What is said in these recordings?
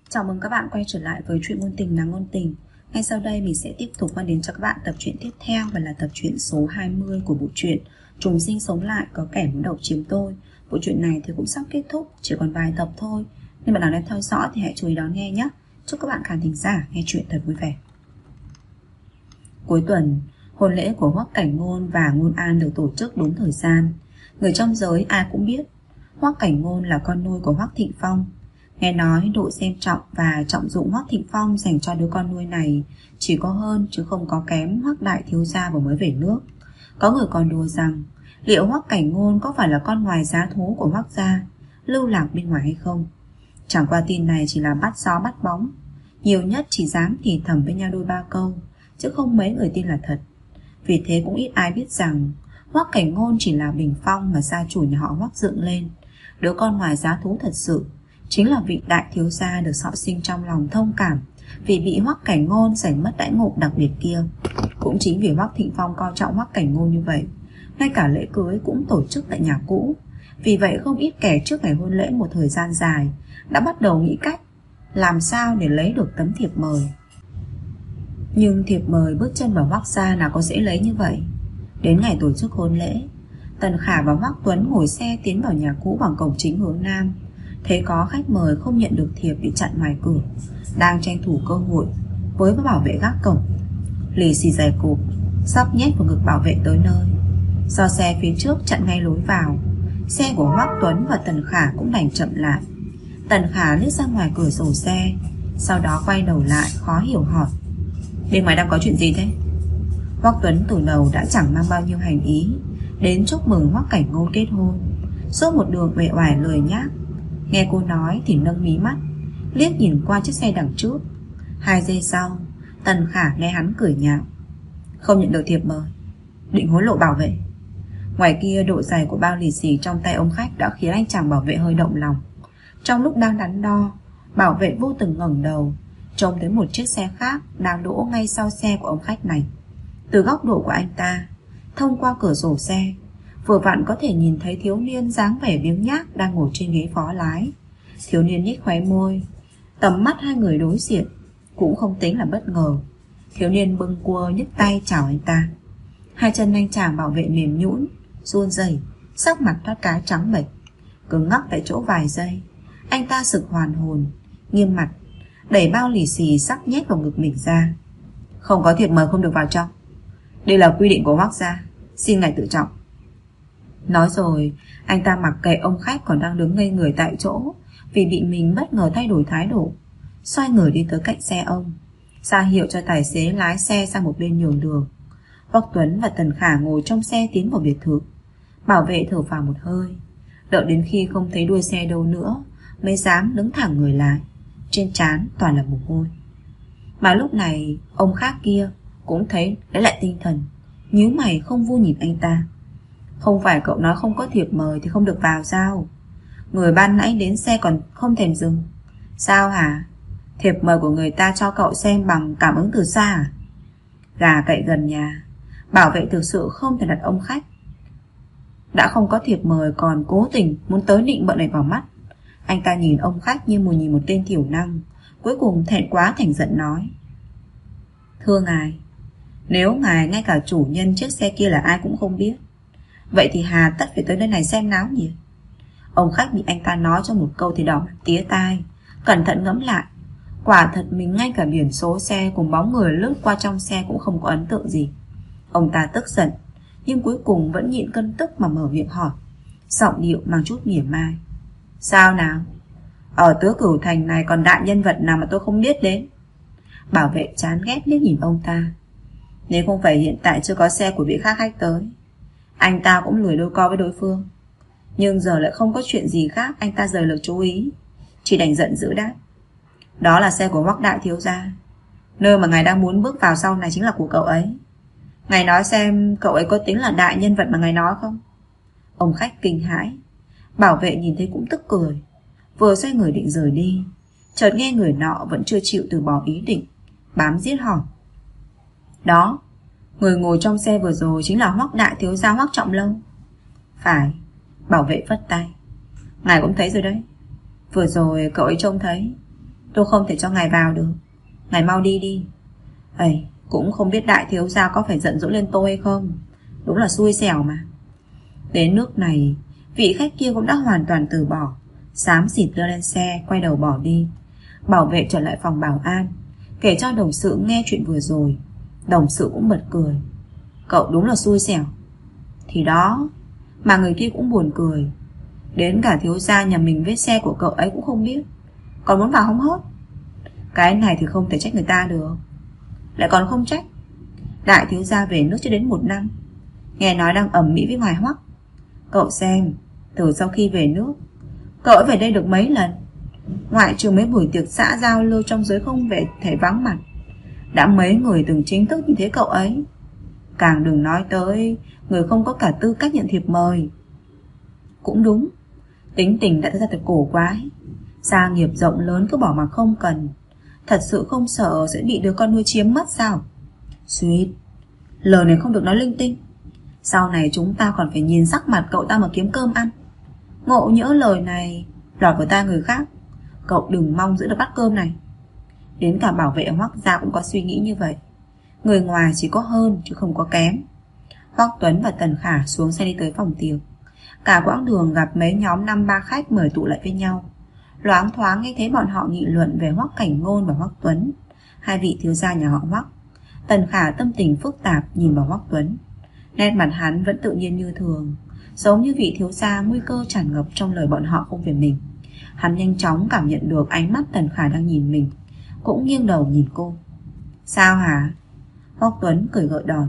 Chào mừng các bạn quay trở lại với truyện ngôn tình là ngôn tình. Ngay sau đây mình sẽ tiếp tục mang đến cho các bạn tập truyện tiếp theo, và là tập truyện số 20 của bộ truyện Trùng sinh sống lại có kẻ muốn độc chiếm tôi. Bộ truyện này thì cũng sắp kết thúc, chỉ còn vài tập thôi, nên bạn nào đang theo dõi thì hãy chú ý đón nghe nhé. Chúc các bạn khán thính giả nghe truyện thật vui vẻ. Cuối tuần, hôn lễ của Hoắc Cảnh Ngôn và Ngôn An được tổ chức đúng thời gian. Người trong giới ai cũng biết Hoắc Cảnh Ngôn là con nuôi của Hoắc Thịnh Phong. Nghe nói độ xem trọng và trọng dụng Hoắc Thịnh Phong dành cho đứa con nuôi này chỉ có hơn chứ không có kém Hoắc đại thiếu gia vừa mới về nước. Có người còn đùa rằng liệu Hoắc Cảnh Ngôn có phải là con ngoài giá thú của Hoắc gia, lưu lạc bên ngoài hay không. Chẳng qua tin này chỉ là bắt gió bắt bóng, nhiều nhất chỉ dám thì thầm với nhau đôi ba câu, chứ không mấy người tin là thật. Vì thế cũng ít ai biết rằng Hoắc Cảnh Ngôn chỉ là bình phong mà gia chủ nhà họ Hoắc dựng lên. Đứa con ngoài giá thú thật sự chính là vị đại thiếu gia được sọ sinh trong lòng thông cảm vì bị Hoắc Cảnh Ngôn giành mất đãi ngộ đặc biệt kia. Cũng chính vì Hoắc Thịnh Phong coi trọng Hoắc Cảnh Ngôn như vậy, ngay cả lễ cưới cũng tổ chức tại nhà cũ. Vì vậy không ít kẻ trước ngày hôn lễ một thời gian dài đã bắt đầu nghĩ cách làm sao để lấy được tấm thiệp mời. Nhưng thiệp mời bước chân vào Hoắc gia nào có dễ lấy như vậy. Đến ngày tổ chức hôn lễ, Tần Khả và Hoắc Tuấn ngồi xe tiến vào nhà cũ bằng cổng chính hướng nam. Thấy có khách mời không nhận được thiệp bị chặn ngoài cửa, đang tranh thủ cơ hội với bảo vệ gác cổng. Lì xì giày cộp sắp nhét vào ngực bảo vệ tới nơi. Do xe phía trước chặn ngay lối vào, xe của Hoắc Tuấn và Tần Khả cũng đành chậm lại. Tần Khả liếc ra ngoài cửa sổ xe, sau đó quay đầu lại khó hiểu hỏi: bên ngoài đang có chuyện gì thế? Hoắc Tuấn từ đầu đã chẳng mang bao nhiêu hành ý đến chúc mừng Hoắc Cảnh Ngôn kết hôn, suốt một đường uể oải lười nhác. Nghe cô nói thì nâng mí mắt, liếc nhìn qua chiếc xe đằng trước. 2 giây sau, Tần Khả nghe hắn cười nhạo: không nhận được thiệp mời, định hối lộ bảo vệ. Ngoài kia độ dày của bao lì xì trong tay ông khách đã khiến anh chàng bảo vệ hơi động lòng. Trong lúc đang đắn đo, bảo vệ vô tình ngẩng đầu, trông thấy một chiếc xe khác đang đỗ ngay sau xe của ông khách này. Từ góc độ của anh ta, thông qua cửa sổ xe, vừa vặn có thể nhìn thấy thiếu niên dáng vẻ biếng nhác đang ngồi trên ghế phó lái. Thiếu niên nhếch khóe môi, tầm mắt hai người đối diện cũng không tính là bất ngờ. Thiếu niên bâng quơ nhấc tay chào anh ta. Hai chân anh chàng bảo vệ mềm nhũn, run rẩy, sắc mặt thoát cái trắng bệch. Cứng ngắc tại chỗ vài giây, anh ta sực hoàn hồn, nghiêm mặt đẩy bao lì xì sắp nhét vào ngực mình ra. Không có thiệp mời không được vào trong, đây là quy định của Hoắc gia, xin ngài tự trọng. Nói rồi, anh ta mặc kệ ông khách còn đang đứng ngây người tại chỗ vì bị mình bất ngờ thay đổi thái độ, xoay người đi tới cạnh xe ông, ra hiệu cho tài xế lái xe sang một bên nhường đường. Hoắc Tuấn và Tần Khả ngồi trong xe tiến vào biệt thự. Bảo vệ thở phào một hơi, đợi đến khi không thấy đuôi xe đâu nữa mới dám đứng thẳng người lại, trên trán toàn là mồ hôi. Mà lúc này ông khác kia cũng thấy lấy lại tinh thần, nhíu mày không vui nhìn anh ta. Không phải cậu nói không có thiệp mời thì không được vào sao? Người ban nãy đến xe còn không thèm dừng. Sao hả? Thiệp mời của người ta cho cậu xem bằng cảm ứng từ xa à? Gà cậy gần nhà, bảo vệ thực sự không thể đặt ông khách đã không có thiệp mời còn cố tình muốn tới nịnh bợ này vào mắt. Anh ta nhìn ông khách như nhìn một tên thiểu năng, cuối cùng thẹn quá thành giận nói: thưa ngài, nếu ngài ngay cả chủ nhân chiếc xe kia là ai cũng không biết, vậy thì hà tất phải tới nơi này xem náo nhiệt. Ông khách bị anh ta nói cho một câu thì đỏ mặt tía tai, cẩn thận ngẫm lại, quả thật mình ngay cả biển số xe cùng bóng người lướt qua trong xe cũng không có ấn tượng gì. Ông ta tức giận, nhưng cuối cùng vẫn nhịn cơn tức mà mở miệng hỏi, giọng điệu mang chút mỉa mai: sao nào? Ở Tứ Cửu Thành này còn đại nhân vật nào mà tôi không biết đến? Bảo vệ chán ghét liếc nhìn ông ta. Nếu không phải hiện tại chưa có xe của vị khác khách tới, anh ta cũng lười đôi co với đối phương. Nhưng giờ lại không có chuyện gì khác, anh ta rời lực chú ý, chỉ đành giận dữ đáp: đó là xe của Hoắc đại thiếu gia, nơi mà ngài đang muốn bước vào sau này chính là của cậu ấy. Ngài nói xem cậu ấy có tính là đại nhân vật mà ngài nói không? Ông khách kinh hãi. Bảo vệ nhìn thấy cũng tức cười, vừa xoay người định rời đi, chợt nghe người nọ vẫn chưa chịu từ bỏ ý định, bám giết hỏi: đó, người ngồi trong xe vừa rồi chính là Hoắc đại thiếu gia Hoắc Trọng Lâu? Phải. Bảo vệ phất tay: ngài cũng thấy rồi đấy, vừa rồi cậu ấy trông thấy Tôi không thể cho ngài vào được. Ngài mau đi đi. Ấy, cũng không biết đại thiếu gia có phải giận dỗi lên tôi hay không. Đúng là xui xẻo mà. Đến nước này, vị khách kia cũng đã hoàn toàn từ bỏ, xám xịt đưa lên xe, quay đầu bỏ đi. Bảo vệ trở lại phòng bảo an, kể cho đồng sự nghe chuyện vừa rồi. Đồng sự cũng bật cười. Cậu đúng là xui xẻo. Thì đó, mà người kia cũng buồn cười. Đến cả thiếu gia nhà mình vết xe của cậu ấy cũng không biết, còn muốn vào hóng hớt. Cái này thì không thể trách người ta được. Lại còn không trách. Đại thiếu gia về nước chưa đến 1 năm, nghe nói đang ầm ĩ với ngài Hoắc. Cậu xem, từ sau khi về nước, cậu ấy về đây được mấy lần. Ngoại trừ mấy buổi tiệc xã giao lưu trong giới không về thể vắng mặt, đã mấy người từng chính thức nhìn thấy cậu ấy. Càng đừng nói tới người không có cả tư cách nhận thiệp mời. Cũng đúng, tính tình đã ra thật cổ quái. Gia nghiệp rộng lớn cứ bỏ mà không cần. Thật sự không sợ sẽ bị đứa con nuôi chiếm mất sao? Suýt, lời này không được nói linh tinh. Sau này chúng ta còn phải nhìn sắc mặt cậu ta mà kiếm cơm ăn. Ngộ nhỡ lời này lọt vào tai người khác, cậu đừng mong giữ được bát cơm này. Đến cả bảo vệ ở Hoắc gia cũng có suy nghĩ như vậy. Người ngoài chỉ có hơn chứ không có kém. Hoắc Tuấn và Tần Khả xuống xe đi tới phòng tiệc. Cả quãng đường gặp mấy nhóm 5-3 khách mời tụ lại với nhau. Loáng thoáng nghe thấy bọn họ nghị luận về Hoắc Cảnh Ngôn và Hoắc Tuấn, hai vị thiếu gia nhà họ Hoắc. Tần Khả tâm tình phức tạp nhìn vào Hoắc Tuấn. Nét mặt hắn vẫn tự nhiên như thường, giống như vị thiếu gia nguy cơ tràn ngập trong lời bọn họ không về mình. Hắn nhanh chóng cảm nhận được ánh mắt Tần Khả đang nhìn mình, cũng nghiêng đầu nhìn cô. Sao hả? Hoắc Tuấn cười gợi đòn.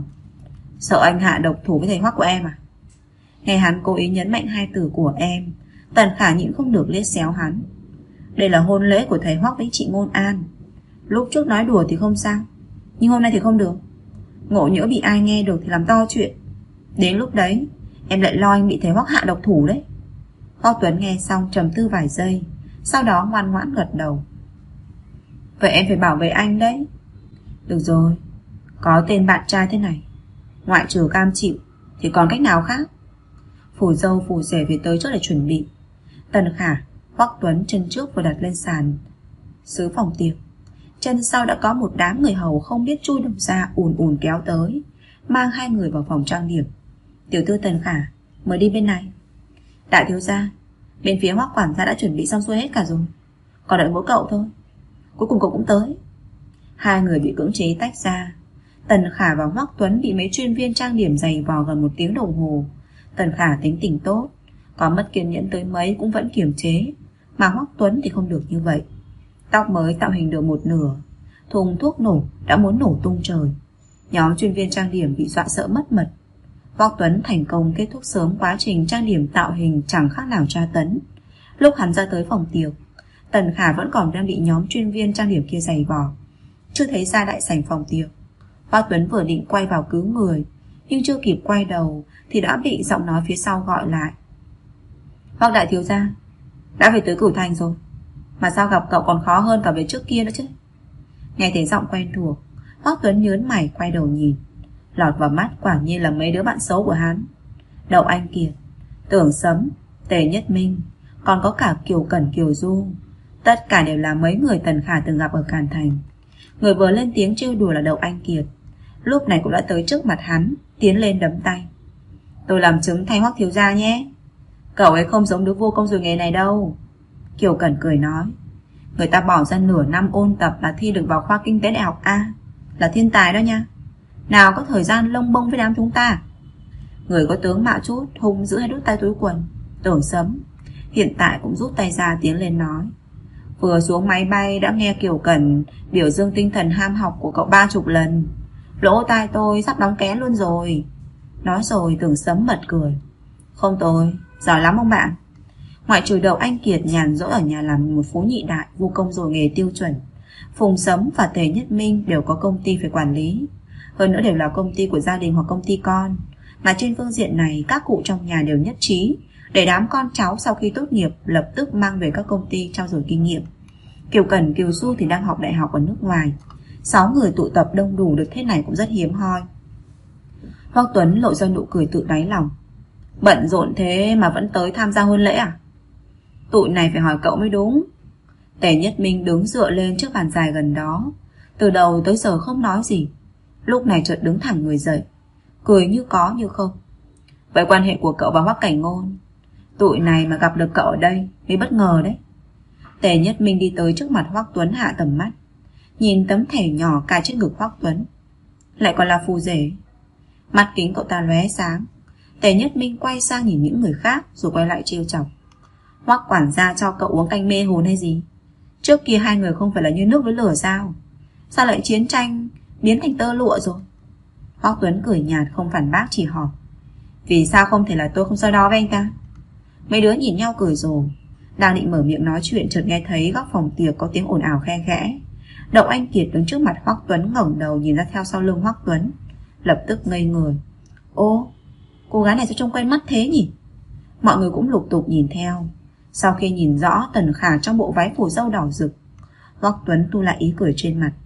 Sợ anh hạ độc thủ với thầy Hoắc của em à? Nghe hắn cố ý nhấn mạnh hai từ của em, Tần Khả nhịn không được liếc xéo hắn. Đây là hôn lễ của thầy Hoắc với chị Ngôn An. Lúc trước nói đùa thì không sao, nhưng hôm nay thì không được. Ngộ nhỡ bị ai nghe được thì làm to chuyện. Đến lúc đấy em lại lo anh bị thầy Hoắc hạ độc thủ đấy. Hoắc Tuấn nghe xong trầm tư vài giây, sau đó ngoan ngoãn gật đầu. Vậy em phải bảo vệ anh đấy. Được rồi, có tên bạn trai thế này, ngoại trừ cam chịu thì còn cách nào khác. Phù dâu phù rể về tới trước để chuẩn bị. Tần Khả, Hoắc Tuấn chân trước vừa đặt lên sàn sứ phòng tiệc, chân sau đã có một đám người hầu không biết chui đâu ra ùn ùn kéo tới, mang hai người vào phòng trang điểm. Tiểu thư Tần Khả, mời đi bên này. Đại thiếu gia, bên phía Hoắc quản gia đã chuẩn bị xong xuôi hết cả rồi, còn đợi mỗi cậu thôi. Cuối cùng cậu cũng tới. Hai người bị cưỡng chế tách ra. Tần Khả và Hoắc Tuấn bị mấy chuyên viên trang điểm giày vò gần 1 tiếng đồng hồ. Tần Khả tính tình tốt, có mất kiên nhẫn tới mấy cũng vẫn kiềm chế, mà Hoắc Tuấn thì không được như vậy. Tóc mới tạo hình được một nửa, thùng thuốc nổ đã muốn nổ tung trời. Nhóm chuyên viên trang điểm bị dọa sợ mất mật. Hoắc Tuấn thành công kết thúc sớm quá trình trang điểm tạo hình chẳng khác nào tra tấn. Lúc hắn ra tới phòng tiệc, Tần Khả vẫn còn đang bị nhóm chuyên viên trang điểm kia giày vò, chưa thấy ra đại sảnh phòng tiệc. Hoắc Tuấn vừa định quay vào cứu người, nhưng chưa kịp quay đầu thì đã bị giọng nói phía sau gọi lại. Hoắc đại thiếu gia, đã về tới Cửu Thành rồi, mà sao gặp cậu còn khó hơn cả về trước kia nữa chứ? Nghe thấy giọng quen thuộc, Hoắc Tuấn nhớn mày quay đầu nhìn. Lọt vào mắt quả nhiên là mấy đứa bạn xấu của hắn: Đậu Anh Kiệt, Tưởng Sấm, Tề Nhất Minh, còn có cả Kiều Cẩn, Kiều Du. Tất cả đều là mấy người Tần Khả từng gặp ở Càn Thành. Người vừa lên tiếng trêu đùa là Đậu Anh Kiệt, lúc này cũng đã tới trước mặt hắn, tiến lên đấm tay. Tôi làm chứng thay Hoắc thiếu gia nhé. Cậu ấy không giống đứa vô công rồi nghề này đâu. Kiều Cẩn cười nói. Người ta bỏ ra nửa năm ôn tập là thi được vào khoa kinh tế đại học A, là thiên tài đó nha. Nào có thời gian lông bông với đám chúng ta. Người có tướng mạo chút hung dữ hay đút tay túi quần. Tưởng Sấm hiện tại cũng rút tay ra tiến lên nói. Vừa xuống máy bay đã nghe Kiều Cẩn biểu dương tinh thần ham học của cậu 30 lần. Lỗ tai tôi sắp đóng kén luôn rồi. Nói rồi Tưởng Sấm bật cười. Không tồi, giỏi lắm ông bạn. Ngoại trừ Đậu Anh Kiệt nhàn rỗi ở nhà làm một phú nhị đại vô công rồi nghề tiêu chuẩn, Phùng Sấm và Tề Nhất Minh đều có công ty phải quản lý, hơn nữa đều là công ty của gia đình hoặc công ty con. Mà trên phương diện này các cụ trong nhà đều nhất trí để đám con cháu sau khi tốt nghiệp lập tức mang về các công ty trao dồi kinh nghiệm. Kiều Cẩn, Kiều Du thì đang học đại học ở nước ngoài. 6 người tụ tập đông đủ được thế này cũng rất hiếm hoi. Hoắc Tuấn lộ ra nụ cười tự đáy lòng. Bận rộn thế mà vẫn tới tham gia hôn lễ à? Tụi này phải hỏi cậu mới đúng. Tề Nhất Minh đứng dựa lên chiếc bàn dài gần đó, từ đầu tới giờ không nói gì. Lúc này chợt đứng thẳng người dậy, cười như có như không. Vậy quan hệ của cậu và Hoắc Cảnh Ngôn, tụi này mà gặp được cậu ở đây mới bất ngờ đấy. Tề Nhất Minh đi tới trước mặt Hoắc Tuấn, hạ tầm mắt, nhìn tấm thẻ nhỏ cài trên ngực Hoắc Tuấn. Lại còn là phù rể. Mắt kính cậu ta lóe sáng. Tề Nhất Minh quay sang nhìn những người khác rồi quay lại trêu chọc. Hoắc quản gia cho cậu uống canh mê hồn hay gì? Trước kia hai người không phải là như nước với lửa sao? Sao lại chiến tranh biến thành tơ lụa rồi? Hoắc Tuấn cười nhạt không phản bác, chỉ hỏi: vì sao không thể là tôi không so đo với anh ta? Mấy đứa nhìn nhau cười rồ. Đang định mở miệng nói chuyện, chợt nghe thấy góc phòng tiệc có tiếng ồn ào khe khẽ. Đậu Anh Kiệt đứng trước mặt Hoắc Tuấn ngẩng đầu nhìn ra theo sau lưng Hoắc Tuấn, lập tức ngây người. Ô, cô gái này sao trông quen mắt thế nhỉ? Mọi người cũng lục tục nhìn theo. Sau khi nhìn rõ Tần Khả trong bộ váy phủ dâu đỏ rực, Hoắc Tuấn thu lại ý cười trên mặt.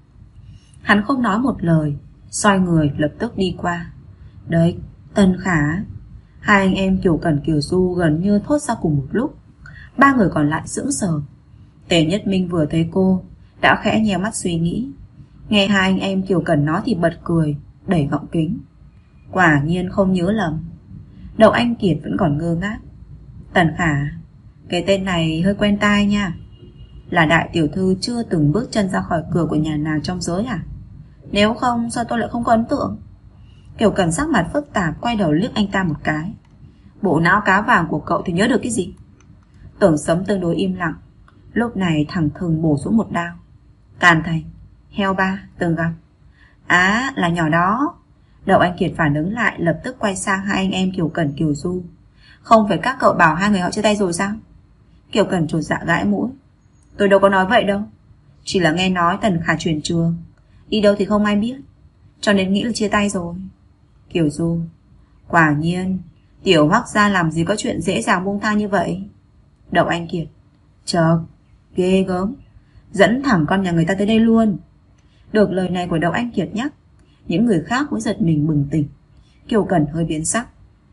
Hắn không nói một lời, xoay người lập tức đi qua. Đấy, Tần Khả. Hai anh em Kiều Cẩn Kiều Du gần như thốt ra cùng một lúc. Ba người còn lại sững sờ. Tề Nhất Minh vừa thấy cô đã khẽ nheo mắt suy nghĩ. Nghe hai anh em Kiều Cẩn nói thì bật cười, đẩy gọng kính. Quả nhiên không nhớ lầm. Đậu Anh Kiệt vẫn còn ngơ ngác. Tần Khả, cái tên này hơi quen tai nha. Là đại tiểu thư chưa từng bước chân ra khỏi cửa của nhà nào trong giới à? Nếu không sao tôi lại không có ấn tượng? Kiều Cẩn sắc mặt phức tạp, quay đầu liếc anh ta một cái. Bộ não cá vàng của cậu thì nhớ được cái gì? Tưởng Sấm tương đối im lặng, lúc này thẳng thừng bổ xuống một đao. Càn Thành, heo ba, từng gặp. Á, là nhỏ đó. Đậu Anh Kiệt phản ứng lại, lập tức quay sang hai anh em Kiều Cẩn Kiều Du. Không phải các cậu bảo hai người họ chia tay rồi sao? Kiều Cẩn chột dạ gãi mũi. Tôi đâu có nói vậy đâu. Chỉ là nghe nói Tần Khả chuyển trường, đi đâu thì không ai biết, cho nên nghĩ là chia tay rồi. Kiều Du, quả nhiên tiểu Hoắc gia làm gì có chuyện dễ dàng buông tha như vậy. Đậu Anh Kiệt, chợt, ghê gớm, dẫn thẳng con nhà người ta tới đây luôn. Được lời này của Đậu Anh Kiệt nhắc, những người khác cũng giật mình bừng tỉnh. Kiều Cẩn hơi biến sắc.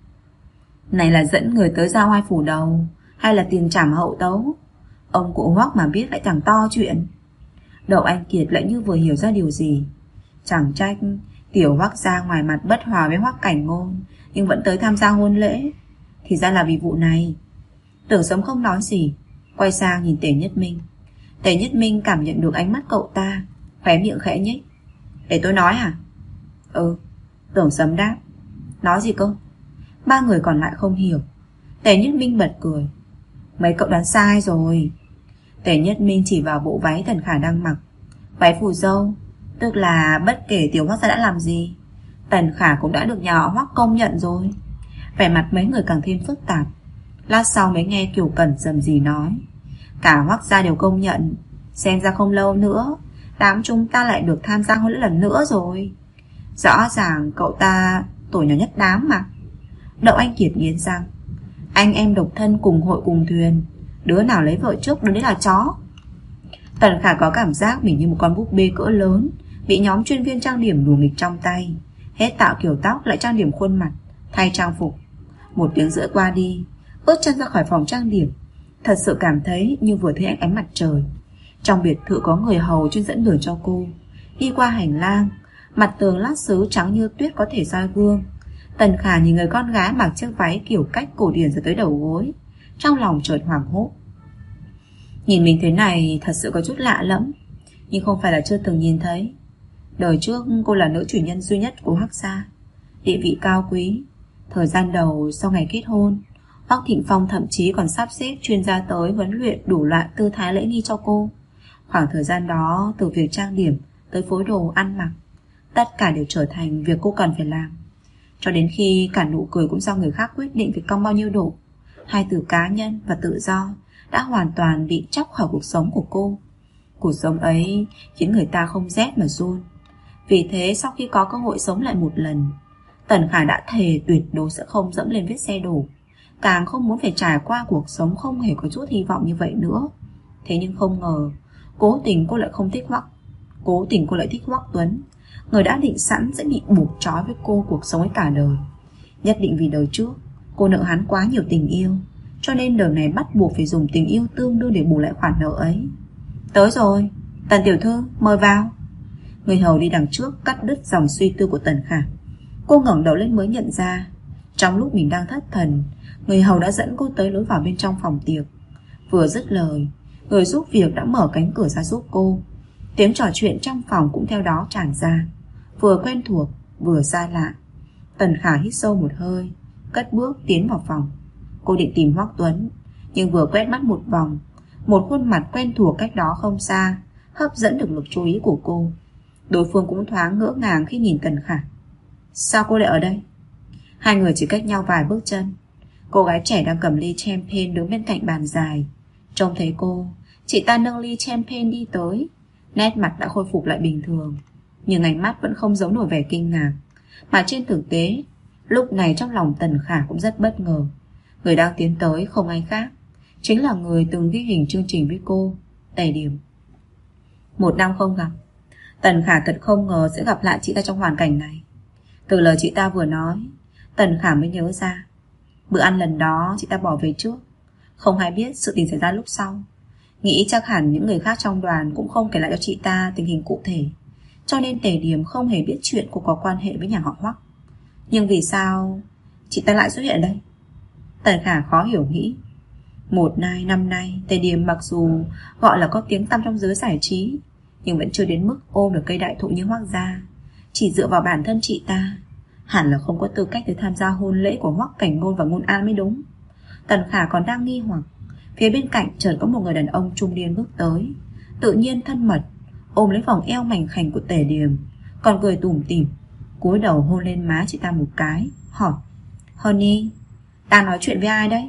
Này là dẫn người tới giao oai phủ đầu, hay là tiền trảm hậu tấu? Ông cụ Hoắc mà biết lại chẳng to chuyện. Đậu Anh Kiệt lại như vừa hiểu ra điều gì. Chẳng trách tiểu Hoắc gia ngoài mặt bất hòa với Hoắc Cảnh Ngôn, nhưng vẫn tới tham gia hôn lễ. Thì ra là vì vụ này. Tưởng Sấm không nói gì, quay sang nhìn Tề Nhất Minh. Tề Nhất Minh cảm nhận được ánh mắt cậu ta, khóe miệng khẽ nhếch. Để tôi nói à? Ừ, Tưởng Sấm đáp. Nói gì cơ? Ba người còn lại không hiểu. Tề Nhất Minh bật cười. Mấy cậu đoán sai rồi. Tề Nhất Minh chỉ vào bộ váy Tần Khả đang mặc. Váy phù dâu, tức là bất kể tiểu Hoắc gia đã làm gì, Tần Khả cũng đã được nhà họ Hoắc công nhận rồi. Vẻ mặt mấy người càng thêm phức tạp. Lát sau mới nghe Kiều Cẩn rầm rì nói. Cả Hoắc gia đều công nhận. Xem ra không lâu nữa đám chúng ta lại được tham gia hôn lễ lần nữa rồi. Rõ ràng cậu ta tuổi nhỏ nhất đám mà. Đậu Anh Kiệt nghiến răng. Anh em độc thân cùng hội cùng thuyền, đứa nào lấy vợ trước đứa đấy là chó. Tần Khả có cảm giác mình như một con búp bê cỡ lớn, bị nhóm chuyên viên trang điểm đùa nghịch trong tay. Hết tạo kiểu tóc lại trang điểm khuôn mặt, thay trang phục. 1 tiếng rưỡi qua đi, bước chân ra khỏi phòng trang điểm, thật sự cảm thấy như vừa thấy ánh mặt trời. Trong biệt thự có người hầu chuyên dẫn đường cho cô. Đi qua hành lang, mặt tường lát sứ trắng như tuyết có thể soi gương. Tần Khả nhìn người con gái mặc chiếc váy kiểu cách cổ điển rồi tới đầu gối, trong lòng chợt hoảng hốt. Nhìn mình thế này thật sự có chút lạ lẫm, nhưng không phải là chưa từng nhìn thấy. Đời trước cô là nữ chủ nhân duy nhất của Hoắc gia, địa vị cao quý. Thời gian đầu sau ngày kết hôn, Hoắc Thịnh Phong thậm chí còn sắp xếp chuyên gia tới huấn luyện đủ loại tư thái lễ nghi cho cô. Khoảng thời gian đó, từ việc trang điểm tới phối đồ ăn mặc, tất cả đều trở thành việc cô cần phải làm. Cho đến khi cả nụ cười cũng do người khác quyết định phải cong bao nhiêu độ, hai từ cá nhân và tự do đã hoàn toàn bị chóc khỏi cuộc sống của cô. Cuộc sống ấy khiến người ta không rét mà run. Vì thế sau khi có cơ hội sống lại một lần, Tần Khả đã thề tuyệt đối sẽ không dẫm lên vết xe đổ, càng không muốn phải trải qua cuộc sống không hề có chút hy vọng như vậy nữa. Thế nhưng không ngờ, cố tình cô lại thích Hoắc Tuấn, người đã định sẵn sẽ bị buộc trói với cô cuộc sống ấy cả đời. Nhất định vì đời trước cô nợ hắn quá nhiều tình yêu, cho nên đời này bắt buộc phải dùng tình yêu tương đương để bù lại khoản nợ ấy. Tới rồi, Tần tiểu thư, mời vào. Người hầu đi đằng trước cắt đứt dòng suy tư của Tần Khả. Cô ngẩng đầu lên mới nhận ra, trong lúc mình đang thất thần, người hầu đã dẫn cô tới lối vào bên trong phòng tiệc. Vừa dứt lời, người giúp việc đã mở cánh cửa ra giúp cô. Tiếng trò chuyện trong phòng cũng theo đó tràn ra, vừa quen thuộc vừa xa lạ. Tần Khả hít sâu một hơi, cất bước tiến vào phòng. Cô định tìm Hoắc Tuấn, nhưng vừa quét mắt một vòng, một khuôn mặt quen thuộc cách đó không xa hấp dẫn được lực chú ý của cô. Đối phương cũng thoáng ngỡ ngàng khi nhìn Tần Khả. Sao cô lại ở đây? Hai người chỉ cách nhau vài bước chân. Cô gái trẻ đang cầm ly champagne đứng bên cạnh bàn dài. Trông thấy cô, chị ta nâng ly champagne đi tới. Nét mặt đã khôi phục lại bình thường, nhưng ánh mắt vẫn không giấu nổi vẻ kinh ngạc. Mà trên thực tế, lúc này trong lòng Tần Khả cũng rất bất ngờ. Người đang tiến tới không ai khác, chính là người từng ghi hình chương trình với cô, Tề Điểm. 1 năm không gặp, Tần Khả thật không ngờ sẽ gặp lại chị ta trong hoàn cảnh này. Từ lời chị ta vừa nói, Tần Khả mới nhớ ra bữa ăn lần đó chị ta bỏ về trước, không hay biết sự tình xảy ra lúc sau. Nghĩ chắc hẳn những người khác trong đoàn cũng không kể lại cho chị ta tình hình cụ thể, cho nên Tề Điểm không hề biết chuyện cô có quan hệ với nhà họ Hoắc. Nhưng vì sao chị ta lại xuất hiện ở đây? Tần Khả khó hiểu nghĩ. 1-2 năm nay, Tề Điểm mặc dù gọi là có tiếng tăm trong giới giải trí, nhưng vẫn chưa đến mức ôm được cây đại thụ như Hoắc gia. Chỉ dựa vào bản thân chị ta, hẳn là không có tư cách để tham gia hôn lễ của Hoắc Cảnh Ngôn và Ngôn An mới đúng. Tần Khả còn đang nghi hoặc, phía bên cạnh chợt có một người đàn ông trung niên bước tới, tự nhiên thân mật ôm lấy vòng eo mảnh khảnh của Tề Điểm, còn cười tủm tỉm, cúi đầu hôn lên má chị ta một cái, hỏi: Honey, đang nói chuyện với ai đấy?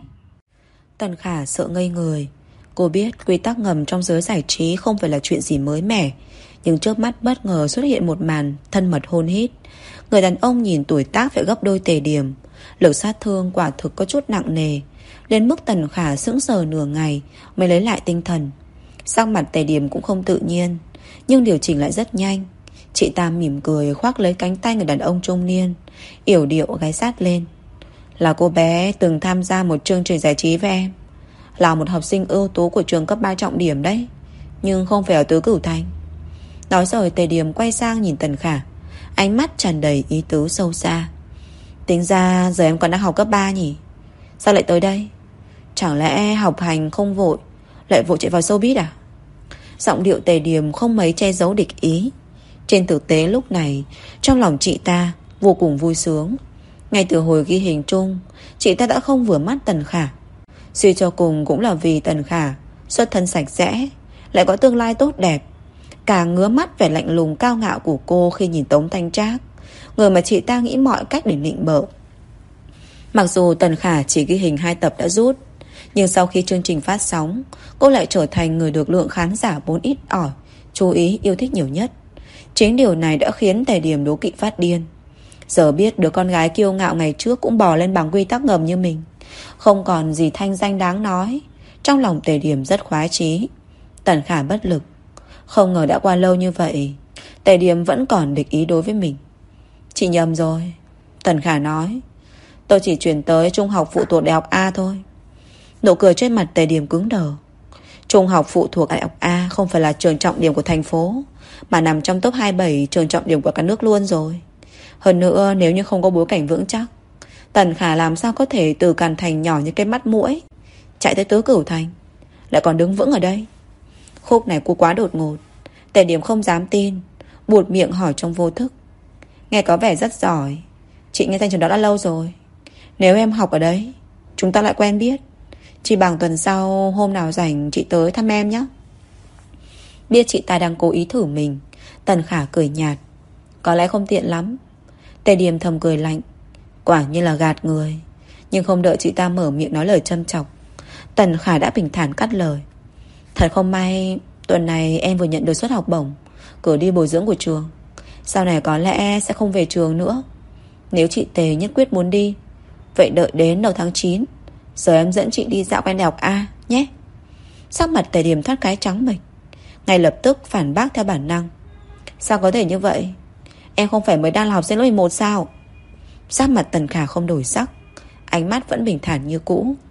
Tần Khả sợ ngây người. Cô biết quy tắc ngầm trong giới giải trí không phải là chuyện gì mới mẻ, nhưng trước mắt bất ngờ xuất hiện một màn thân mật hôn hít. Người đàn ông nhìn tuổi tác phải gấp đôi Tề Điểm, lực sát thương quả thực có chút nặng nề, đến mức Tần Khả sững sờ nửa ngày mới lấy lại tinh thần. Sắc mặt Tề Điểm cũng không tự nhiên, nhưng điều chỉnh lại rất nhanh. Chị ta mỉm cười khoác lấy cánh tay người đàn ông trung niên, yểu điệu gáy sát lên. Là cô bé từng tham gia một chương trình giải trí với em, là một học sinh ưu tú của trường cấp 3 trọng điểm đấy, nhưng không phải ở Tứ Cửu Thành. Nói rồi Tề Điểm quay sang nhìn Tần Khả, ánh mắt tràn đầy ý tứ sâu xa. Tính ra giờ em còn đang học cấp 3 nhỉ? Sao lại tới đây? Chẳng lẽ học hành không vội, lại vội chạy vào showbiz à? Giọng điệu Tề Điểm không mấy che giấu địch ý. Trên thực tế lúc này, trong lòng chị ta vô cùng vui sướng. Ngay từ hồi ghi hình chung, chị ta đã không vừa mắt Tần Khả. Suy cho cùng cũng là vì Tần Khả xuất thân sạch sẽ, lại có tương lai tốt đẹp. Càng ngứa mắt vẻ lạnh lùng cao ngạo của cô khi nhìn Tống Thanh Trác, người mà chị ta nghĩ mọi cách để nịnh bợ. Mặc dù Tần Khả chỉ ghi hình 2 tập đã rút, nhưng sau khi chương trình phát sóng, cô lại trở thành người được lượng khán giả vốn ít ỏi chú ý yêu thích nhiều nhất. Chính điều này đã khiến Tề Điểm đố kỵ phát điên. Giờ biết đứa con gái kiêu ngạo ngày trước cũng bò lên bằng quy tắc ngầm như mình, không còn gì thanh danh đáng nói, trong lòng Tề Điểm rất khoái chí. Tần Khả bất lực. Không ngờ đã qua lâu như vậy, Tề Điểm vẫn còn địch ý đối với mình. Chị nhầm rồi, Tần Khả nói. Tôi chỉ chuyển tới trung học phụ thuộc Đại học A thôi. Nụ cười trên mặt Tề Điểm cứng đờ. Trung học phụ thuộc Đại học A không phải là trường trọng điểm của thành phố, mà nằm trong top 27 trường trọng điểm của cả nước luôn rồi. Hơn nữa nếu như không có bối cảnh vững chắc, Tần Khả làm sao có thể từ Càn Thành nhỏ như cái mắt muỗi chạy tới Tứ Cửu Thành, lại còn đứng vững ở đây? Khúc này cô quá đột ngột. Tề Điểm không dám tin, buột miệng hỏi trong vô thức. Nghe có vẻ rất giỏi. Chị nghe danh trường đó đã lâu rồi. Nếu em học ở đấy, chúng ta lại quen biết. Chỉ bằng tuần sau hôm nào rảnh chị tới thăm em nhé. Biết chị ta đang cố ý thử mình, Tần Khả cười nhạt. Có lẽ không tiện lắm. Tề Điểm thầm cười lạnh. Quả như là gạt người. Nhưng không đợi chị ta mở miệng nói lời châm chọc, Tần Khả đã bình thản cắt lời. Thật không may, tuần này em vừa nhận được suất học bổng, cử đi bồi dưỡng của trường. Sau này có lẽ sẽ không về trường nữa. Nếu chị Tề nhất quyết muốn đi, vậy đợi đến đầu tháng 9, giờ em dẫn chị đi dạo quanh Đại học A nhé. Sắc mặt Tề Điểm thoát cái trắng bệch, ngay lập tức phản bác theo bản năng. Sao có thể như vậy? Em không phải mới đang là học sinh lớp 11 sao? Sắc mặt Tần Khả không đổi sắc, ánh mắt vẫn bình thản như cũ.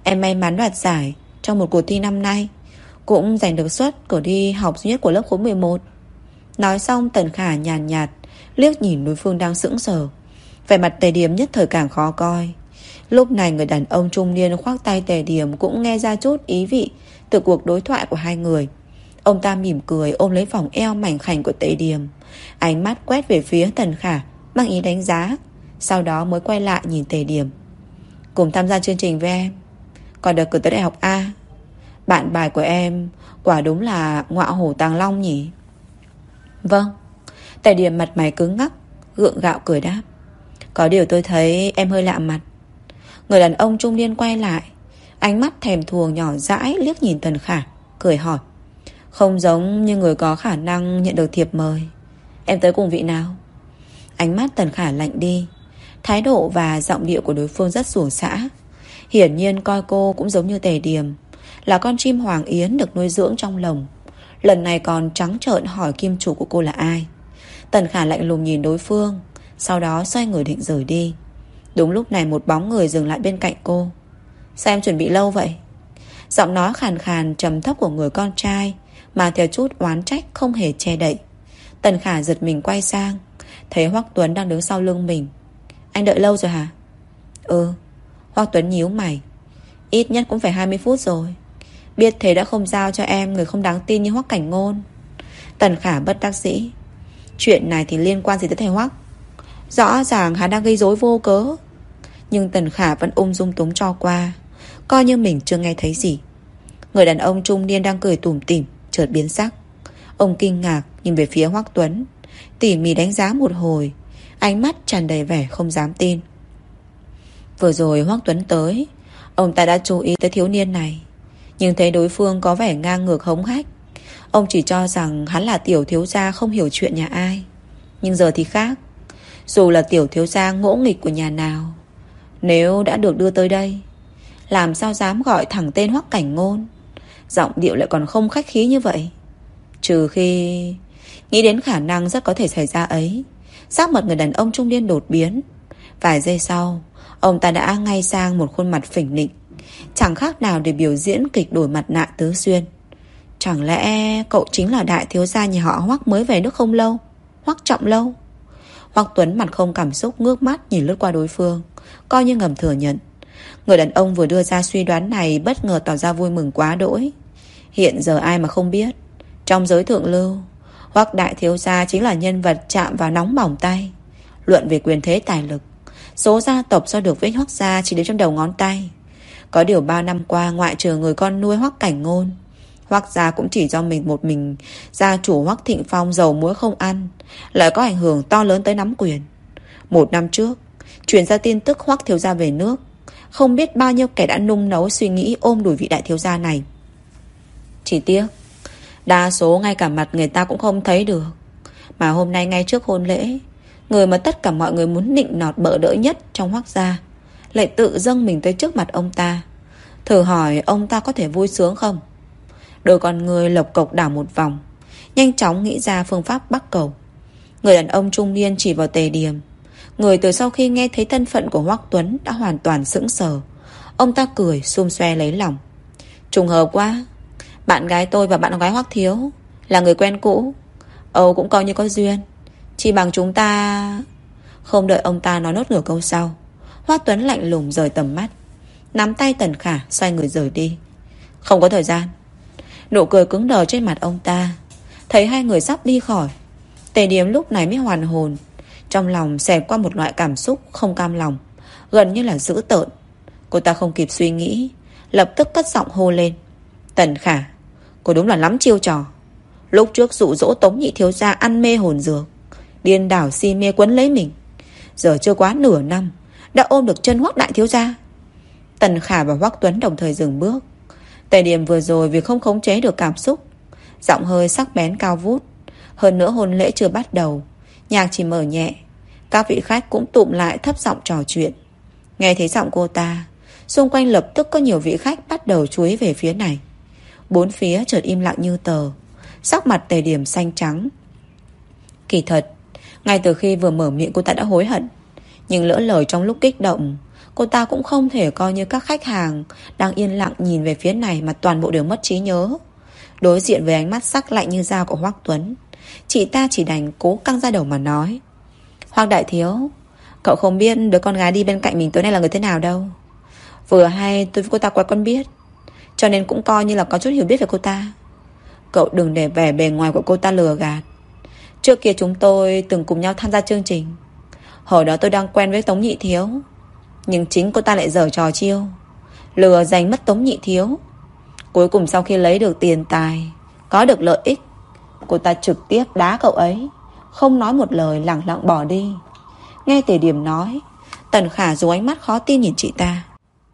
Em may mắn đoạt giải trong một cuộc thi năm nay, cũng giành được suất cử đi học duy nhất của lớp khối 11. Nói xong Tần Khả nhàn nhạt liếc nhìn đối phương đang sững sờ. Vẻ mặt Tề Điềm nhất thời càng khó coi. Lúc này người đàn ông trung niên khoác tay Tề Điềm cũng nghe ra chút ý vị từ cuộc đối thoại của hai người. Ông ta mỉm cười ôm lấy vòng eo mảnh khảnh của Tề Điềm, ánh mắt quét về phía Tần Khả mang ý đánh giá, sau đó mới quay lại nhìn Tề Điềm. Cùng tham gia chương trình với em, còn được cử tới đại học A. Bạn bài của em quả đúng là ngọa hổ tàng long nhỉ? Vâng. Tề Điềm mặt mày cứng ngắc, gượng gạo cười đáp. Có điều tôi thấy em hơi lạ mặt. Người đàn ông trung niên quay lại, ánh mắt thèm thuồng nhỏ dãi liếc nhìn Tần Khả, cười hỏi. Không giống như người có khả năng nhận được thiệp mời. Em tới cùng vị nào? Ánh mắt Tần Khả lạnh đi. Thái độ và giọng điệu của đối phương rất xuồng xã. Hiển nhiên coi cô cũng giống như Tề Điềm, là con chim hoàng yến được nuôi dưỡng trong lồng. Lần này còn trắng trợn hỏi kim chủ của cô là ai. Tần Khả lạnh lùng nhìn đối phương, sau đó xoay người định rời đi. Đúng lúc này một bóng người dừng lại bên cạnh cô. Sao em chuẩn bị lâu vậy? Giọng nói khàn khàn trầm thấp của người con trai mà theo chút oán trách không hề che đậy. Tần Khả giật mình quay sang, thấy Hoắc Tuấn đang đứng sau lưng mình. Anh đợi lâu rồi hả? Ừ. Hoắc Tuấn nhíu mày. Ít nhất cũng phải 20 phút rồi. Biết thế đã không giao cho em người không đáng tin như Hoắc Cảnh Ngôn. Tần Khả bất đắc dĩ. Chuyện này thì liên quan gì tới thầy Hoắc? Rõ ràng hắn đang gây rối vô cớ. Nhưng Tần Khả vẫn ung dung túng cho qua, coi như mình chưa nghe thấy gì. Người đàn ông trung niên đang cười tủm tỉm chợt biến sắc. Ông kinh ngạc nhìn về phía Hoắc Tuấn, tỉ mỉ đánh giá một hồi, ánh mắt tràn đầy vẻ không dám tin. Vừa rồi Hoắc Tuấn tới, ông ta đã chú ý tới thiếu niên này, nhưng thấy đối phương có vẻ ngang ngược hống hách. Ông chỉ cho rằng hắn là tiểu thiếu gia không hiểu chuyện nhà ai. Nhưng giờ thì khác. Dù là tiểu thiếu gia ngỗ nghịch của nhà nào, nếu đã được đưa tới đây, làm sao dám gọi thẳng tên Hoắc Cảnh Ngôn, giọng điệu lại còn không khách khí như vậy. Trừ khi nghĩ đến khả năng rất có thể xảy ra ấy, sắc mặt người đàn ông trung niên đột biến. Vài giây sau, ông ta đã ngay sang một khuôn mặt phỉnh nịnh, chẳng khác nào để biểu diễn kịch đổi mặt nạ tứ xuyên. Chẳng lẽ cậu chính là đại thiếu gia nhà họ Hoắc mới về nước không lâu, Hoắc Trọng Lâu? Hoắc Tuấn mặt không cảm xúc ngước mắt nhìn lướt qua đối phương, coi như ngầm thừa nhận. Người đàn ông vừa đưa ra suy đoán này bất ngờ tỏ ra vui mừng quá đỗi. Hiện giờ ai mà không biết, trong giới thượng lưu, Hoắc đại thiếu gia chính là nhân vật chạm vào nóng bỏng tay. Luận về quyền thế tài lực, số gia tộc so được với Hoắc gia chỉ đến trong đầu ngón tay. Có điều 3 năm qua, ngoại trừ người con nuôi Hoắc Cảnh Ngôn, Hoắc gia cũng chỉ do một mình gia chủ Hoắc Thịnh Phong dầu muối không ăn, lại có ảnh hưởng to lớn tới nắm quyền. 1 năm trước, truyền ra tin tức Hoắc thiếu gia về nước, không biết bao nhiêu kẻ đã nung nấu suy nghĩ ôm đùi vị đại thiếu gia này. Chỉ tiếc, đa số ngay cả mặt người ta cũng không thấy được. Mà hôm nay ngay trước hôn lễ, người mà tất cả mọi người muốn nịnh nọt bợ đỡ nhất trong Hoắc gia lại tự dâng mình tới trước mặt ông ta. Thử hỏi ông ta có thể vui sướng không? Đôi con người lộc cộc đảo một vòng, nhanh chóng nghĩ ra phương pháp bắt cầu. Người đàn ông trung niên chỉ vào Tề Điềm. Người từ sau khi nghe thấy thân phận của Hoắc Tuấn đã hoàn toàn sững sờ. Ông ta cười xum xoe lấy lòng. Trùng hợp quá, bạn gái tôi và bạn gái Hoắc thiếu là người quen cũ, Âu cũng coi như có duyên. Chỉ bằng chúng ta... Không đợi ông ta nói nốt nửa câu sau, Hoắc Tuấn lạnh lùng rời tầm mắt, nắm tay Tần Khả xoay người rời đi. Không có thời gian. Nụ cười cứng đờ trên mặt ông ta. Thấy hai người sắp đi khỏi, Tề Điềm lúc này mới hoàn hồn. Trong lòng xẹt qua một loại cảm xúc không cam lòng, gần như là dữ tợn. Cô ta không kịp suy nghĩ, lập tức cất giọng hô lên. Tần Khả, cô đúng là lắm chiêu trò. Lúc trước dụ dỗ Tống nhị thiếu gia ăn mê hồn dược, điên đảo si mê quấn lấy mình, giờ chưa quá nửa năm đã ôm được chân Hoắc đại thiếu gia. Tần Khả và Hoắc Tuấn đồng thời dừng bước. Tề Điềm vừa rồi vì không khống chế được cảm xúc, giọng hơi sắc bén cao vút. Hơn nữa hôn lễ chưa bắt đầu, nhạc chỉ mở nhẹ, các vị khách cũng tụm lại thấp giọng trò chuyện. Nghe thấy giọng cô ta, xung quanh lập tức có nhiều vị khách bắt đầu chú ý về phía này. Bốn phía chợt im lặng như tờ, sắc mặt Tề Điềm xanh trắng. Kỳ thật, ngay từ khi vừa mở miệng cô ta đã hối hận, nhưng lỡ lời trong lúc kích động, cô ta cũng không thể coi như các khách hàng đang yên lặng nhìn về phía này mà toàn bộ đều mất trí nhớ. Đối diện với ánh mắt sắc lạnh như dao của Hoắc Tuấn, chị ta chỉ đành cố căng ra đầu mà nói: Hoắc đại thiếu, cậu không biết đứa con gái đi bên cạnh mình tối nay là người thế nào đâu. Vừa hay tôi với cô ta quá quen biết, cho nên cũng coi như là có chút hiểu biết về cô ta. Cậu đừng để vẻ bề ngoài của cô ta lừa gạt. Trước kia chúng tôi từng cùng nhau tham gia chương trình. Hồi đó tôi đang quen với Tống nhị thiếu, nhưng chính cô ta lại giở trò chiêu lừa giành mất Tống nhị thiếu. Cuối cùng sau khi lấy được tiền tài, có được lợi ích, cô ta trực tiếp đá cậu ấy, không nói một lời lẳng lặng bỏ đi. Nghe Tề Điểm nói, Tần Khả dùng ánh mắt khó tin nhìn chị ta.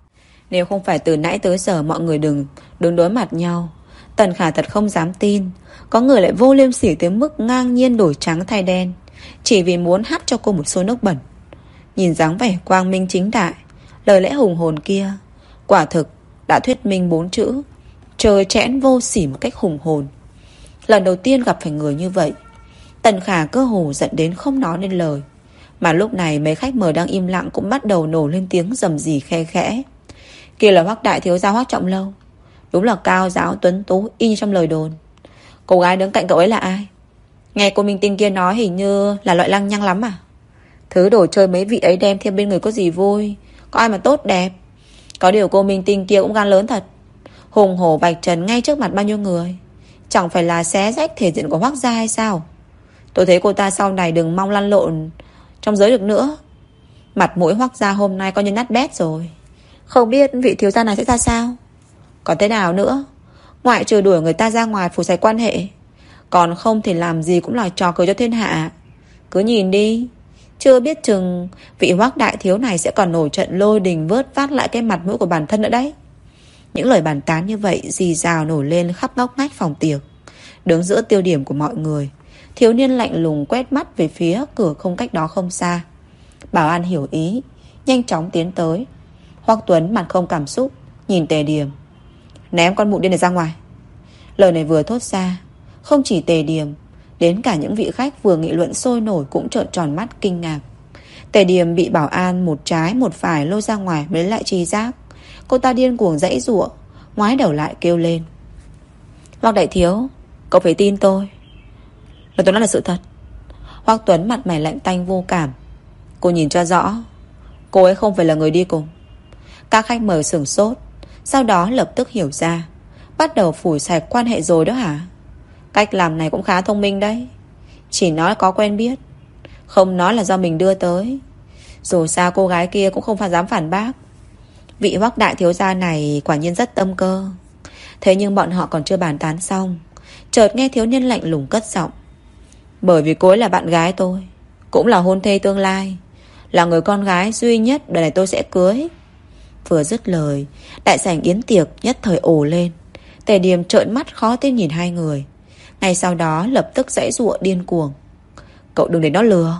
Nếu không phải từ nãy tới giờ mọi người đứng đối mặt nhau, Tần Khả thật không dám tin có người lại vô liêm sỉ tới mức ngang nhiên đổi trắng thay đen, chỉ vì muốn hắt cho cô một xô nước bẩn. Nhìn dáng vẻ quang minh chính đại, lời lẽ hùng hồn kia, quả thực đã thuyết minh 4 chữ: trời chẽn vô sỉ một cách hùng hồn. Lần đầu tiên gặp phải người như vậy, Tần Khả cơ hồ giận đến không nói nên lời. Mà lúc này mấy khách mời đang im lặng cũng bắt đầu nổ lên tiếng rầm rì khe khẽ. Kia là Hoắc đại thiếu gia Hoắc Trọng Lâu, đúng là cao giáo tuấn tú y như trong lời đồn. Cô gái đứng cạnh cậu ấy là ai? Nghe cô minh tinh kia nói hình như là loại lăng nhăng lắm à? Thứ đồ chơi mấy vị ấy đem thêm bên người có gì vui, có ai mà tốt đẹp. Có điều cô minh tinh kia cũng gan lớn thật, hùng hổ vạch trần ngay trước mặt bao nhiêu người. Chẳng phải là xé rách thể diện của Hoắc gia hay sao? Tôi thấy cô ta sau này đừng mong lăn lộn trong giới được nữa. Mặt mũi Hoắc gia hôm nay coi như nát bét rồi. Không biết vị thiếu gia này sẽ ra sao? Còn thế nào nữa, ngoại trừ đuổi người ta ra ngoài phủi sạch quan hệ, còn không thì làm gì cũng là trò cười cho thiên hạ. Cứ nhìn đi, chưa biết chừng vị Hoắc đại thiếu này sẽ còn nổi trận lôi đình vớt vát lại cái mặt mũi của bản thân nữa đấy. Những lời bàn tán như vậy rì rào nổi lên khắp ngóc ngách phòng tiệc. Đứng giữa tiêu điểm của mọi người, thiếu niên lạnh lùng quét mắt về phía cửa không cách đó không xa. Bảo an hiểu ý, nhanh chóng tiến tới. Hoắc Tuấn mặt không cảm xúc nhìn Tề Điểm: ném con mụ điên này ra ngoài. Lời này vừa thốt ra, không chỉ Tề Điểm, đến cả những vị khách vừa nghị luận sôi nổi cũng trợn tròn mắt kinh ngạc. Tề Điểm bị bảo an một trái một phải lôi ra ngoài mới lại tri giác. Cô ta điên cuồng giãy giụa, ngoái đầu lại kêu lên: Hoắc đại thiếu, cậu phải tin tôi, lời tôi nói là sự thật. Hoắc Tuấn mặt mày lạnh tanh vô cảm: cô nhìn cho rõ, cô ấy không phải là người đi cùng. Các khách mời sửng sốt, sau đó lập tức hiểu ra, bắt đầu phủi sạch quan hệ rồi đó hả? Cách làm này cũng khá thông minh đấy. Chỉ nói có quen biết, không nói là do mình đưa tới. Dù sao cô gái kia cũng không phải dám phản bác. Vị Hoắc đại thiếu gia này quả nhiên rất tâm cơ. Thế nhưng bọn họ còn chưa bàn tán xong, chợt nghe thiếu niên lạnh lùng cất giọng: bởi vì cô ấy là bạn gái tôi, cũng là hôn thê tương lai, là người con gái duy nhất đời này tôi sẽ cưới. Vừa dứt lời, đại sảnh yến tiệc nhất thời ồ lên. Tề Điềm trợn mắt khó tin nhìn hai người. Ngay sau đó lập tức giãy giụa điên cuồng: cậu đừng để nó lừa.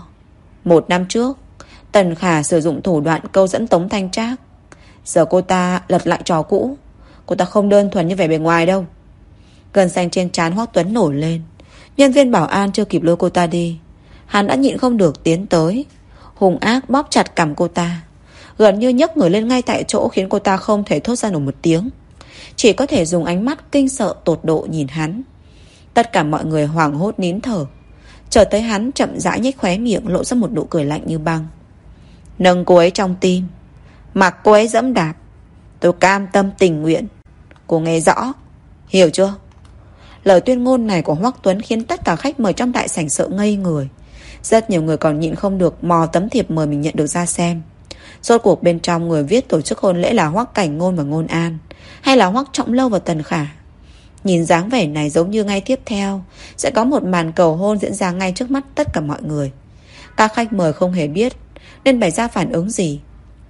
1 năm trước, Tần Khả sử dụng thủ đoạn câu dẫn Tống Thanh Trác. Giờ cô ta lật lại trò cũ. Cô ta không đơn thuần như vẻ bề ngoài đâu. Gân xanh trên trán Hoắc Tuấn nổi lên. Nhân viên bảo an chưa kịp lôi cô ta đi, hắn đã nhịn không được tiến tới, hung ác bóp chặt cằm cô ta, gần như nhấc người lên ngay tại chỗ, khiến cô ta không thể thốt ra nổi một tiếng, chỉ có thể dùng ánh mắt kinh sợ tột độ nhìn hắn. Tất cả mọi người hoảng hốt nín thở, chờ tới hắn chậm rãi nhếch khóe miệng lộ ra một nụ cười lạnh như băng: nâng cô ấy trong tim, mặc cô ấy dẫm đạp, tôi cam tâm tình nguyện. Cô nghe rõ, hiểu chưa? Lời tuyên ngôn này của Hoắc Tuấn khiến tất cả khách mời trong đại sảnh sợ ngây người. Rất nhiều người còn nhịn không được mò tấm thiệp mời mình nhận được ra xem. Rốt cuộc bên trong người viết tổ chức hôn lễ là Hoắc Cảnh Ngôn và Ngôn An, hay là Hoắc Trọng Lâu và Tần Khả? Nhìn dáng vẻ này giống như ngay tiếp theo sẽ có một màn cầu hôn diễn ra ngay trước mắt tất cả mọi người. Các khách mời không hề biết nên bày ra phản ứng gì.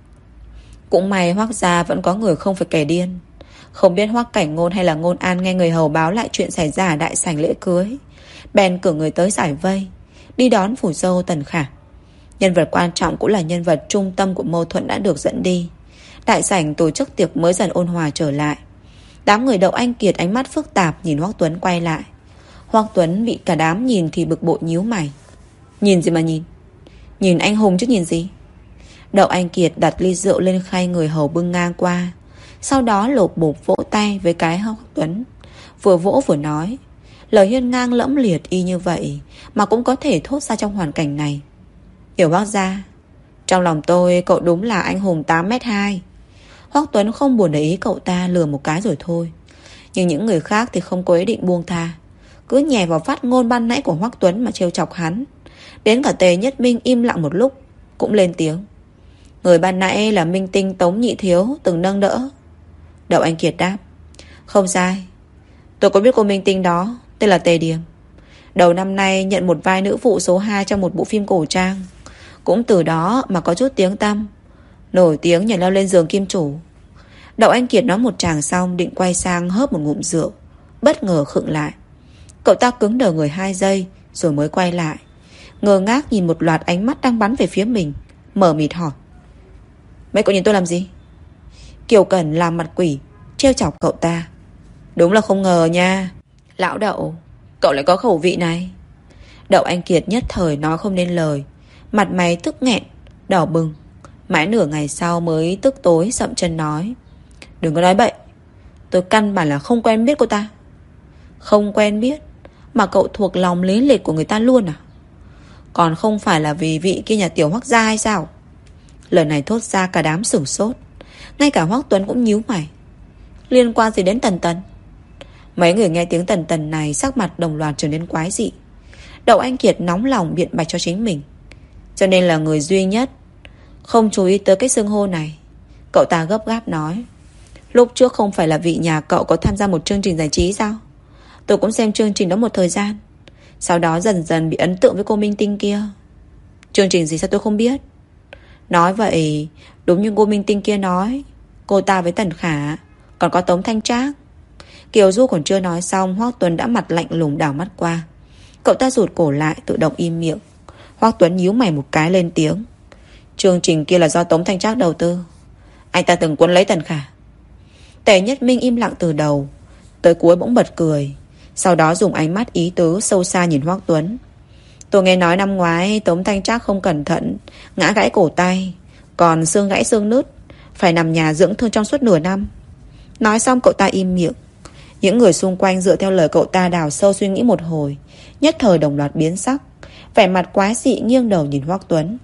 Cũng may Hoắc gia vẫn có người không phải kẻ điên. Không biết Hoắc Cảnh Ngôn hay là Ngôn An nghe người hầu báo lại chuyện xảy ra ở đại sảnh lễ cưới, bèn cử người tới giải vây, đi đón phủ dâu Tần Khả. Nhân vật quan trọng cũng là nhân vật trung tâm của mâu thuẫn đã được dẫn đi. Đại sảnh tổ chức tiệc mới dần ôn hòa trở lại. Đám người đậu anh kiệt ánh mắt phức tạp nhìn Hoắc Tuấn quay lại. Hoắc Tuấn bị cả đám nhìn thì bực bội nhíu mày: nhìn gì mà nhìn? Nhìn anh hùng chứ nhìn gì? Đậu Anh Kiệt đặt ly rượu lên khay người hầu bưng ngang qua, sau đó lột bột vỗ tay với cái Hoắc Tuấn, vừa vỗ vừa nói. Lời hiên ngang lẫm liệt y như vậy mà cũng có thể thốt ra trong hoàn cảnh này. Tiểu Hoắc gia, trong lòng tôi cậu đúng là anh hùng 8m2. Hoắc Tuấn không buồn để ý cậu ta lừa một cái rồi thôi. Nhưng những người khác thì không có ý định buông tha, cứ nhè vào phát ngôn ban nãy của Hoắc Tuấn mà trêu chọc hắn. Đến cả Tề Nhất Minh im lặng một lúc cũng lên tiếng. Người ban nãy là minh tinh Tống Nhị Thiếu từng nâng đỡ. Đậu Anh Kiệt đáp. Không sai, tôi có biết cô minh tinh đó, tên là Tề Điềm. Đầu năm nay nhận một vai nữ phụ số 2 trong một bộ phim cổ trang. Cũng từ đó mà có chút tiếng tăm, nổi tiếng nhảy leo lên giường kim chủ. Đậu Anh Kiệt nói một tràng xong định quay sang hớp một ngụm rượu, bất ngờ khựng lại. Cậu ta cứng đờ người 2 giây rồi mới quay lại, ngơ ngác nhìn một loạt ánh mắt đang bắn về phía mình, mở mịt hỏi. Mấy cậu nhìn tôi làm gì? Kiều Cẩn làm mặt quỷ trêu chọc cậu ta. Đúng là không ngờ nha. Lão Đậu, cậu lại có khẩu vị này. Đậu Anh Kiệt nhất thời nói không nên lời, mặt mày tức nghẹn, đỏ bừng. Mãi nửa ngày sau mới tức tối sậm chân nói. Đừng có nói bậy, tôi căn bản là không quen biết cô ta. Không quen biết mà cậu thuộc lòng lý lịch của người ta luôn à? Còn không phải là vì vị kia nhà Tiểu Hoắc gia hay sao? Lời này thốt ra cả đám sửng sốt, ngay cả Hoắc Tuấn cũng nhíu mày. Liên quan gì đến Tần Tần? Mấy người nghe tiếng Tần Tần này sắc mặt đồng loạt trở nên quái dị. Đậu Anh Kiệt nóng lòng biện bạch cho chính mình, cho nên là người duy nhất không chú ý tới cái xưng hô này. Cậu ta gấp gáp nói. Lúc trước không phải là vị nhà cậu có tham gia một chương trình giải trí sao? Tôi cũng xem chương trình đó một thời gian, sau đó dần dần bị ấn tượng với cô minh tinh kia. Chương trình gì sao tôi không biết? Nói vậy đúng như cô minh tinh kia nói, cô ta với Tần Khả, còn có Tống Thanh Trác. Kiều Du còn chưa nói xong, Hoắc Tuấn đã mặt lạnh lùng đảo mắt qua. Cậu ta rụt cổ lại tự động im miệng. Hoắc Tuấn nhíu mày một cái lên tiếng. Chương trình kia là do Tống Thanh Trác đầu tư, anh ta từng quấn lấy Tần Khả. Tề Nhất Minh im lặng từ đầu tới cuối bỗng bật cười, sau đó dùng ánh mắt ý tứ sâu xa nhìn Hoắc Tuấn. Tôi nghe nói năm ngoái Tống Thanh Trác không cẩn thận ngã gãy cổ tay, còn xương gãy xương nứt, phải nằm nhà dưỡng thương trong suốt nửa năm. Nói xong cậu ta im miệng. Những người xung quanh dựa theo lời cậu ta đào sâu suy nghĩ một hồi, nhất thời đồng loạt biến sắc, vẻ mặt quái dị nghiêng đầu nhìn Hoắc Tuấn.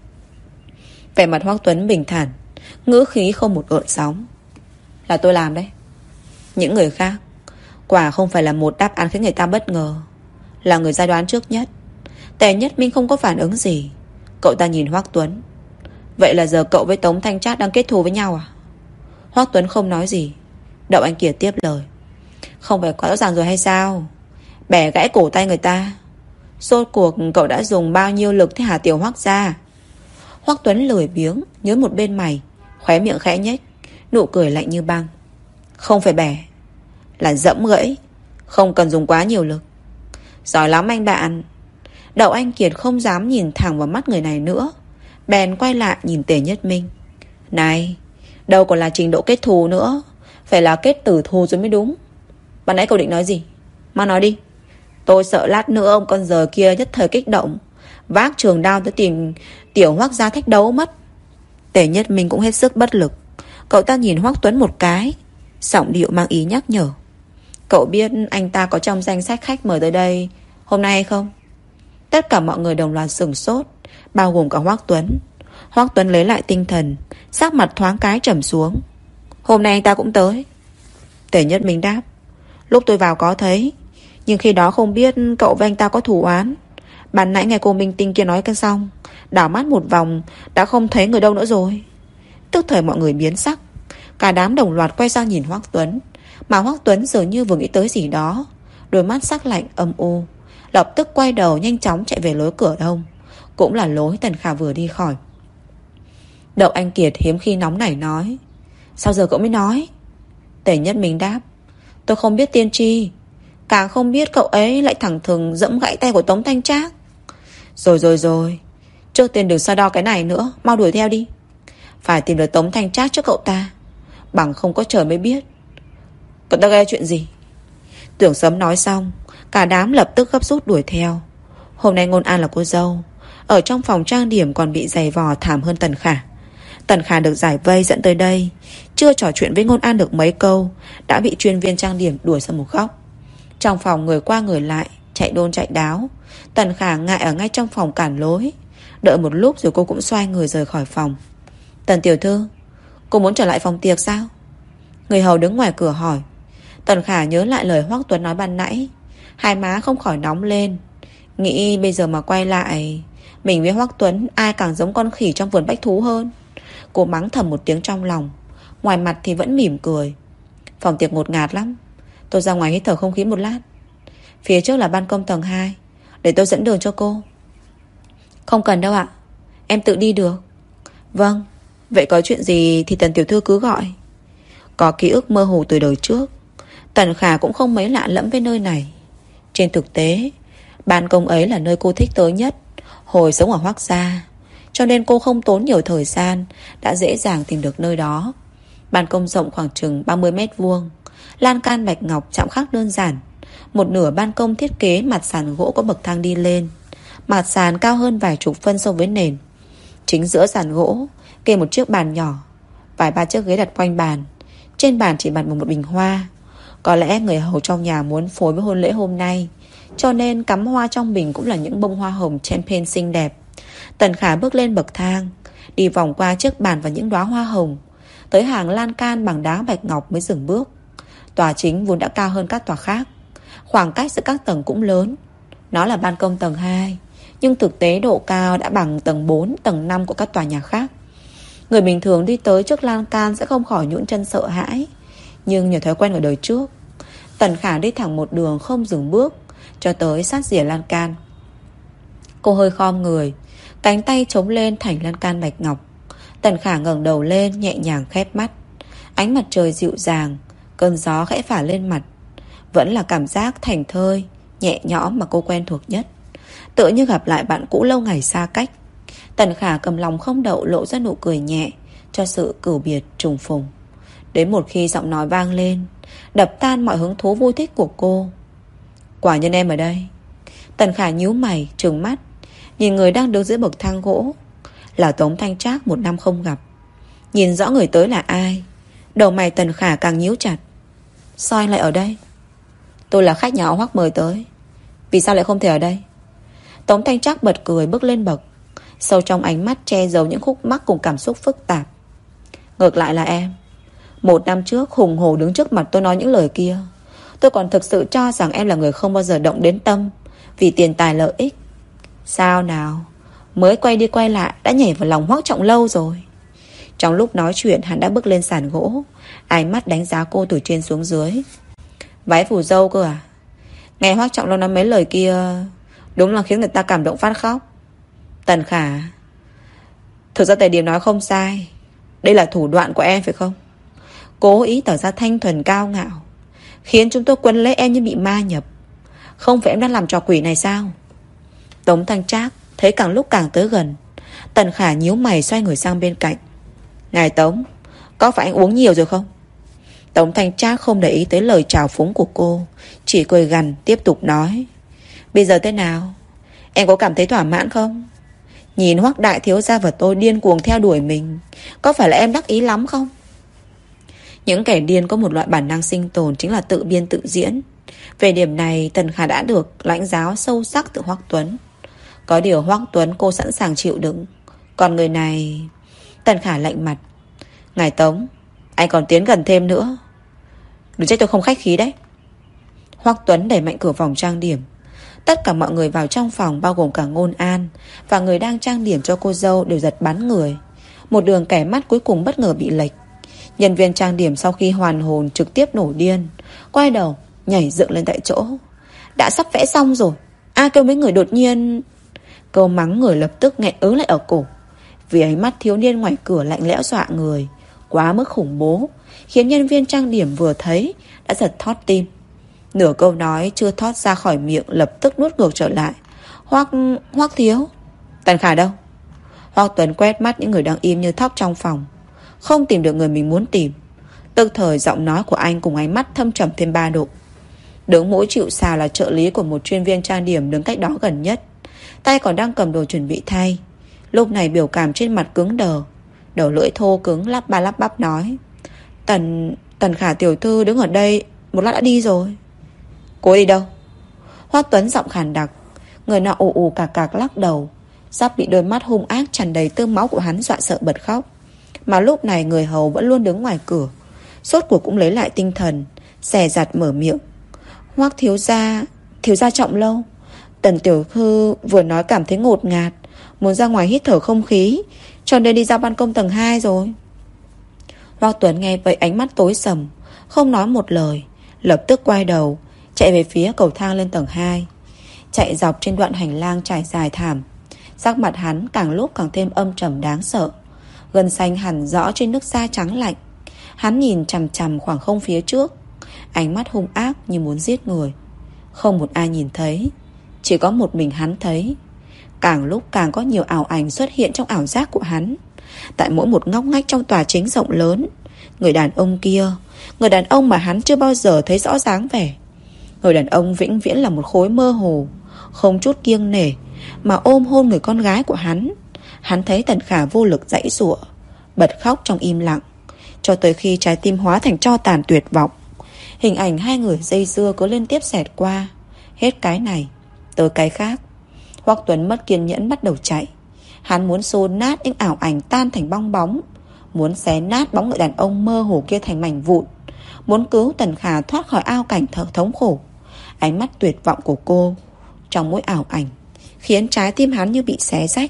Vẻ mặt Hoắc Tuấn bình thản, ngữ khí không một gợn sóng. Là tôi làm đấy. Những người khác quả không phải là một đáp án khiến người ta bất ngờ, là người ra đoán trước nhất. Tề Nhất Minh không có phản ứng gì. Cậu ta nhìn Hoắc Tuấn. Vậy là giờ cậu với Tống Thanh Trác đang kết thù với nhau à? Hoắc Tuấn không nói gì. Đậu Anh Kiệt tiếp lời. Không phải quá rõ ràng rồi hay sao? Bẻ gãy cổ tay người ta, rốt cuộc cậu đã dùng bao nhiêu lực thế hả Tiểu Hoắc gia? Hoắc Tuấn lười biếng nhớ một bên mày, khóe miệng khẽ nhếch, nụ cười lạnh như băng. Không phải bẻ, là dẫm gãy, không cần dùng quá nhiều lực. Giỏi lắm anh bạn. Đậu Anh Kiệt không dám nhìn thẳng vào mắt người này nữa, bèn quay lại nhìn Tề Nhất Minh. Này, đâu còn là trình độ kết thù nữa, phải là kết tử thù rồi mới đúng. Ban nãy cậu định nói gì? Mau nói đi. Tôi sợ lát nữa ông con giời kia nhất thời kích động, vác trường đao tới tìm Tiểu Hoắc gia thách đấu mất. Tề Nhất Minh cũng hết sức bất lực. Cậu ta nhìn Hoắc Tuấn một cái, giọng điệu mang ý nhắc nhở. Cậu biết anh ta có trong danh sách khách mời tới đây hôm nay hay không? Tất cả mọi người đồng loạt sửng sốt, bao gồm cả Hoắc Tuấn. Hoắc Tuấn lấy lại tinh thần, sắc mặt thoáng cái trầm xuống. Hôm nay anh ta cũng tới. Tề Nhất Minh đáp. Lúc tôi vào có thấy, nhưng khi đó không biết cậu với anh ta có thù oán. Ban nãy nghe cô minh tinh kia nói cái xong, đảo mắt một vòng đã không thấy người đâu nữa rồi. Tức thời mọi người biến sắc, cả đám đồng loạt quay sang nhìn Hoắc Tuấn, mà Hoắc Tuấn dường như vừa nghĩ tới gì đó, đôi mắt sắc lạnh âm u, lập tức quay đầu nhanh chóng chạy về lối cửa đông, cũng là lối Tần Khả vừa đi khỏi. Đậu Anh Kiệt hiếm khi nóng nảy nói. Sao giờ cậu mới nói? Tề Nhất Minh đáp. Tôi không biết tiên tri, càng không biết cậu ấy lại thẳng thừng dẫm gãy tay của Tống Thanh Trác. Rồi, trước tiên đừng so đo cái này nữa, mau đuổi theo đi. Phải tìm được Tống Thanh Trác trước cậu ta, bằng không có trời mới biết cậu ta gây chuyện gì. Tưởng Sấm nói xong, cả đám lập tức gấp rút đuổi theo. Hôm nay Ngôn An là cô dâu, ở trong phòng trang điểm còn bị giày vò thảm hơn Tần Khả. Tần Khả được giải vây dẫn tới đây, chưa trò chuyện với Ngôn An được mấy câu đã bị chuyên viên trang điểm đuổi sang một góc. Trong phòng người qua người lại, chạy đôn chạy đáo. Tần Khả ngại ở ngay trong phòng cản lối. Đợi một lúc rồi cô cũng xoay người rời khỏi phòng. Tần tiểu thư, cô muốn trở lại phòng tiệc sao? Người hầu đứng ngoài cửa hỏi. Tần Khả nhớ lại lời Hoắc Tuấn nói ban nãy, hai má không khỏi nóng lên. Nghĩ bây giờ mà quay lại, mình với Hoắc Tuấn ai càng giống con khỉ trong vườn bách thú hơn. Cô mắng thầm một tiếng trong lòng, ngoài mặt thì vẫn mỉm cười. Phòng tiệc ngột ngạt lắm, tôi ra ngoài hít thở không khí một lát. Phía trước là ban công tầng 2, để tôi dẫn đường cho cô. Không cần đâu ạ, em tự đi được. Vâng, vậy có chuyện gì thì Tần tiểu thư cứ gọi. Có ký ức mơ hồ từ đời trước, Tần Khả cũng không mấy lạ lẫm với nơi này. Trên thực tế, ban công ấy là nơi cô thích tới nhất hồi sống ở Hoắc gia, cho nên cô không tốn nhiều thời gian đã dễ dàng tìm được nơi đó. Ban công rộng khoảng chừng 30 mét vuông, lan can bạch ngọc chạm khắc đơn giản. Một nửa ban công thiết kế mặt sàn gỗ có bậc thang đi lên. Mặt sàn cao hơn vài chục phân so với nền. Chính giữa sàn gỗ kê một chiếc bàn nhỏ, vài ba chiếc ghế đặt quanh bàn. Trên bàn chỉ đặt một bình hoa. Có lẽ người hầu trong nhà muốn phối với hôn lễ hôm nay, cho nên cắm hoa trong bình cũng là những bông hoa hồng champagne xinh đẹp. Tần Khả bước lên bậc thang, đi vòng qua chiếc bàn và những đóa hoa hồng, tới hàng lan can bằng đá bạch ngọc mới dừng bước. Tòa chính vốn đã cao hơn các tòa khác, khoảng cách giữa các tầng cũng lớn. Nó là ban công tầng 2, nhưng thực tế độ cao đã bằng tầng 4, tầng 5 của các tòa nhà khác. Người bình thường đi tới trước lan can sẽ không khỏi nhũn chân sợ hãi, nhưng nhờ thói quen ở đời trước, Tần Khả đi thẳng một đường không dừng bước cho tới sát rìa lan can. Cô hơi khom người, cánh tay chống lên thành lan can bạch ngọc. Tần Khả ngẩng đầu lên nhẹ nhàng khép mắt. Ánh mặt trời dịu dàng, cơn gió khẽ phả lên mặt. Vẫn là cảm giác thảnh thơi, nhẹ nhõm mà cô quen thuộc nhất, tựa như gặp lại bạn cũ lâu ngày xa cách. Tần Khả cầm lòng không đậu lộ ra nụ cười nhẹ cho sự cửu biệt trùng phùng. Đến một khi giọng nói vang lên, đập tan mọi hứng thú vui thích của cô. Quả nhân em ở đây. Tần Khả nhíu mày trừng mắt, nhìn người đang đứng dưới bậc thang gỗ. Là Tống Thanh Trác, một năm không gặp. Nhìn rõ người tới là ai, đầu mày Tần Khả càng nhíu chặt. Sao anh lại ở đây? Tôi là khách nhà họ Hoắc mời tới. Vì sao lại không thể ở đây? Tống Thanh Trác bật cười bước lên bậc, sâu trong ánh mắt che giấu những khúc mắc cùng cảm xúc phức tạp. Ngược lại là em, 1 năm trước hùng hổ đứng trước mặt tôi nói những lời kia, tôi còn thực sự cho rằng em là người không bao giờ động đến tâm vì tiền tài lợi ích. Sao nào, mới quay đi quay lại đã nhảy vào lòng Hoắc Trọng Lâu rồi. Trong lúc nói chuyện hắn đã bước lên sàn gỗ, ánh mắt đánh giá cô từ trên xuống dưới. Váy phù dâu cơ à? Nghe Hoắc Trọng Lâu nói mấy lời kia, đúng là khiến người ta cảm động phát khóc. Tần Khả, thực ra Tề Điềm nói không sai, đây là thủ đoạn của em phải không? Cố ý tỏ ra thanh thuần cao ngạo, khiến chúng tôi quấn lấy em như bị ma nhập. Không phải em đang làm trò quỷ này sao? Tống Thanh Trác thấy càng lúc càng tới gần. Tần Khả nhíu mày xoay người sang bên cạnh. Ngài Tống, có phải anh uống nhiều rồi không? Tống Thanh Trác không để ý tới lời trào phúng của cô, chỉ cười gằn tiếp tục nói. Bây giờ thế nào? Em có cảm thấy thỏa mãn không? Nhìn Hoắc đại thiếu gia và tôi điên cuồng theo đuổi mình, có phải là em đắc ý lắm không? Những kẻ điên có một loại bản năng sinh tồn, chính là tự biên tự diễn. Về điểm này Tần Khả đã được lãnh giáo sâu sắc từ Hoắc Tuấn. Có điều Hoắc Tuấn cô sẵn sàng chịu đựng, còn người này... Tần Khả lạnh mặt. Ngài Tống, anh còn tiến gần thêm nữa, đừng trách tôi không khách khí đấy. Hoắc Tuấn đẩy mạnh cửa phòng trang điểm. Tất cả mọi người vào trong phòng, bao gồm cả Ngôn An và người đang trang điểm cho cô dâu, đều giật bắn người. Một đường kẻ mắt cuối cùng bất ngờ bị lệch. Nhân viên trang điểm sau khi hoàn hồn trực tiếp nổ điên, quay đầu nhảy dựng lên tại chỗ. Đã sắp vẽ xong rồi, ai kêu mấy người đột nhiên... Câu mắng người lập tức nghẹn ứ lại ở cổ, vì ánh mắt thiếu niên ngoài cửa lạnh lẽo dọa người, quá mức khủng bố, khiến nhân viên trang điểm vừa thấy đã giật thót tim. Nửa câu nói chưa thót ra khỏi miệng lập tức nuốt ngược trở lại. Hoắc thiếu. Tần Khả đâu? Hoắc Tuấn quét mắt những người đang im như thóc trong phòng, không tìm được người mình muốn tìm. Tức thời giọng nói của anh cùng ánh mắt thâm trầm thêm 3 độ. Đứng mũi chịu sào là trợ lý của một chuyên viên trang điểm đứng cách đó gần nhất, tay còn đang cầm đồ chuẩn bị thay. Lúc này biểu cảm trên mặt cứng đờ. đầu lưỡi thô cứng lắp ba lắp bắp nói: Tần Khả tiểu thư đứng ở đây một lát đã đi rồi. Cô ấy đi đâu? Hoắc Tuấn giọng khàn đặc. Người nọ ù ù cạc cạc lắc đầu, sắp bị đôi mắt hung ác tràn đầy tơ máu của hắn dọa sợ bật khóc. Mà lúc này người hầu vẫn luôn đứng ngoài cửa, sốt cuộc cũng lấy lại tinh thần, dè dặt mở miệng: Hoắc thiếu gia Trọng Lâu, Tần tiểu thư vừa nói cảm thấy ngột ngạt, muốn ra ngoài hít thở không khí, cho nên đi ra ban công tầng 2 rồi. Hoắc Tuấn nghe vậy ánh mắt tối sầm, không nói một lời, lập tức quay đầu chạy về phía cầu thang lên tầng 2. Chạy dọc trên đoạn hành lang trải dài thảm, sắc mặt hắn càng lúc càng thêm âm trầm đáng sợ, gân xanh hẳn rõ trên nước da trắng lạnh. Hắn nhìn chằm chằm khoảng không phía trước, ánh mắt hung ác như muốn giết người. Không một ai nhìn thấy, chỉ có một mình hắn thấy. Càng lúc càng có nhiều ảo ảnh xuất hiện trong ảo giác của hắn. Tại mỗi một ngóc ngách trong tòa chính rộng lớn, người đàn ông kia, người đàn ông mà hắn chưa bao giờ thấy rõ dáng vẻ, người đàn ông vĩnh viễn là một khối mơ hồ, không chút kiêng nể mà ôm hôn người con gái của hắn. Hắn thấy Tần Khả vô lực giãy giụa, bật khóc trong im lặng, cho tới khi trái tim hóa thành tro tàn tuyệt vọng. Hình ảnh hai người dây dưa cứ liên tiếp xẹt qua, hết cái này tới cái khác. Hoắc Tuấn mất kiên nhẫn bắt đầu chạy. Hắn muốn xô nát những ảo ảnh tan thành bong bóng, muốn xé nát bóng người đàn ông mơ hồ kia thành mảnh vụn, muốn cứu Tần Khả thoát khỏi ao cảnh thở thống khổ. Ánh mắt tuyệt vọng của cô trong mỗi ảo ảnh khiến trái tim hắn như bị xé rách.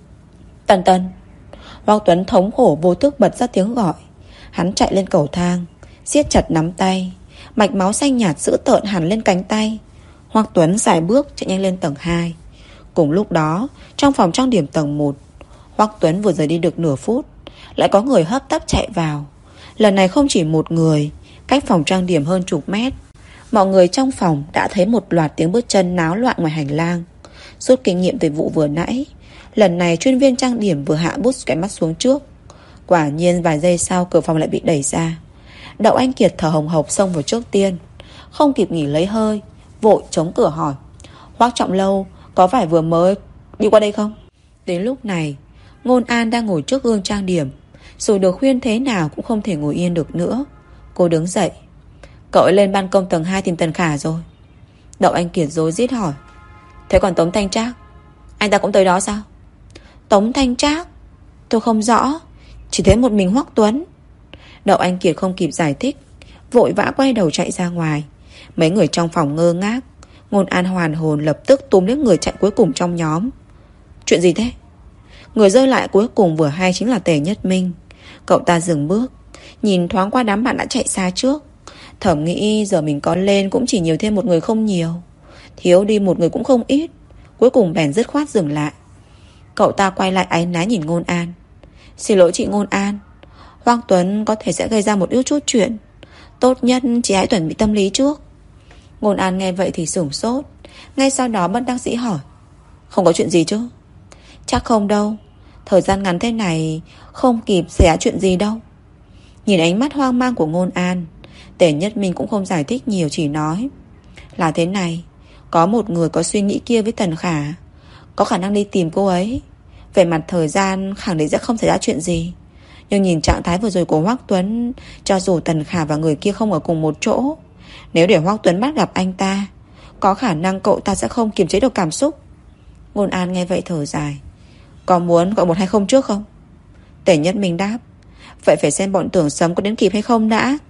Tần Tần. Hoắc Tuấn thống khổ vô thức bật ra tiếng gọi. Hắn chạy lên cầu thang, siết chặt nắm tay, mạch máu xanh nhạt dữ tợn hẳn lên cánh tay. Hoắc Tuấn sải bước chạy nhanh lên tầng 2. Cùng lúc đó, trong phòng trang điểm tầng 1, Hoắc Tuấn vừa rời đi được nửa phút, lại có người hấp tấp chạy vào. Lần này không chỉ một người, cách phòng trang điểm hơn chục mét. Mọi người trong phòng đã thấy một loạt tiếng bước chân náo loạn ngoài hành lang. Rút kinh nghiệm từ vụ vừa nãy, lần này chuyên viên trang điểm vừa hạ bút cái mắt xuống trước. Quả nhiên vài giây sau cửa phòng lại bị đẩy ra. Đậu Anh Kiệt thở hồng hộc xông vào trước tiên, không kịp nghỉ lấy hơi, vội chống cửa hỏi: Hoắc Trọng Lâu, có phải vừa mới đi qua đây không? Đến lúc này, Ngôn An đang ngồi trước gương trang điểm, dù được khuyên thế nào cũng không thể ngồi yên được nữa. Cô đứng dậy: Cậu ấy lên ban công tầng 2 tìm Tần Khả rồi. Đậu Anh Kiệt rối rít hỏi: Thế còn Tống Thanh Trác, anh ta cũng tới đó sao? Tống Thanh Trác? Tôi không rõ, chỉ thấy một mình Hoắc Tuấn. Đậu Anh Kiệt không kịp giải thích, vội vã quay đầu chạy ra ngoài. Mấy người trong phòng ngơ ngác. Ngôn An hoàn hồn lập tức túm lấy người chạy cuối cùng trong nhóm. Chuyện gì thế? Người rơi lại cuối cùng vừa hay chính là Tề Nhất Minh. Cậu ta dừng bước, nhìn thoáng qua đám bạn đã chạy xa trước, thầm nghĩ giờ mình có lên cũng chỉ nhiều thêm một người không nhiều, thiếu đi một người cũng không ít. Cuối cùng bèn dứt khoát dừng lại. Cậu ta quay lại áy náy nhìn Ngôn An: Xin lỗi chị Ngôn An, Hoắc Tuấn có thể sẽ gây ra một chút chuyện, tốt nhất chị hãy chuẩn bị tâm lý trước. Ngôn An nghe vậy thì sửng sốt, ngay sau đó bất đắc dĩ hỏi: Không có chuyện gì chứ? Chắc không đâu, thời gian ngắn thế này không kịp xảy ra chuyện gì đâu. Nhìn ánh mắt hoang mang của Ngôn An, Tề Nhất Minh cũng không giải thích nhiều, chỉ nói: Là thế này, có một người có suy nghĩ kia với Tần Khả, có khả năng đi tìm cô ấy. Về mặt thời gian khẳng định sẽ không xảy ra chuyện gì, nhưng nhìn trạng thái vừa rồi của Hoắc Tuấn, cho dù Tần Khả và người kia không ở cùng một chỗ, nếu để Hoắc Tuấn bắt gặp anh ta, có khả năng cậu ta sẽ không kiềm chế được cảm xúc. Ngôn An nghe vậy thở dài: Có muốn gọi 120 trước không? Tề Nhất Minh đáp: Vậy phải xem bọn Tưởng Sấm có đến kịp hay không đã.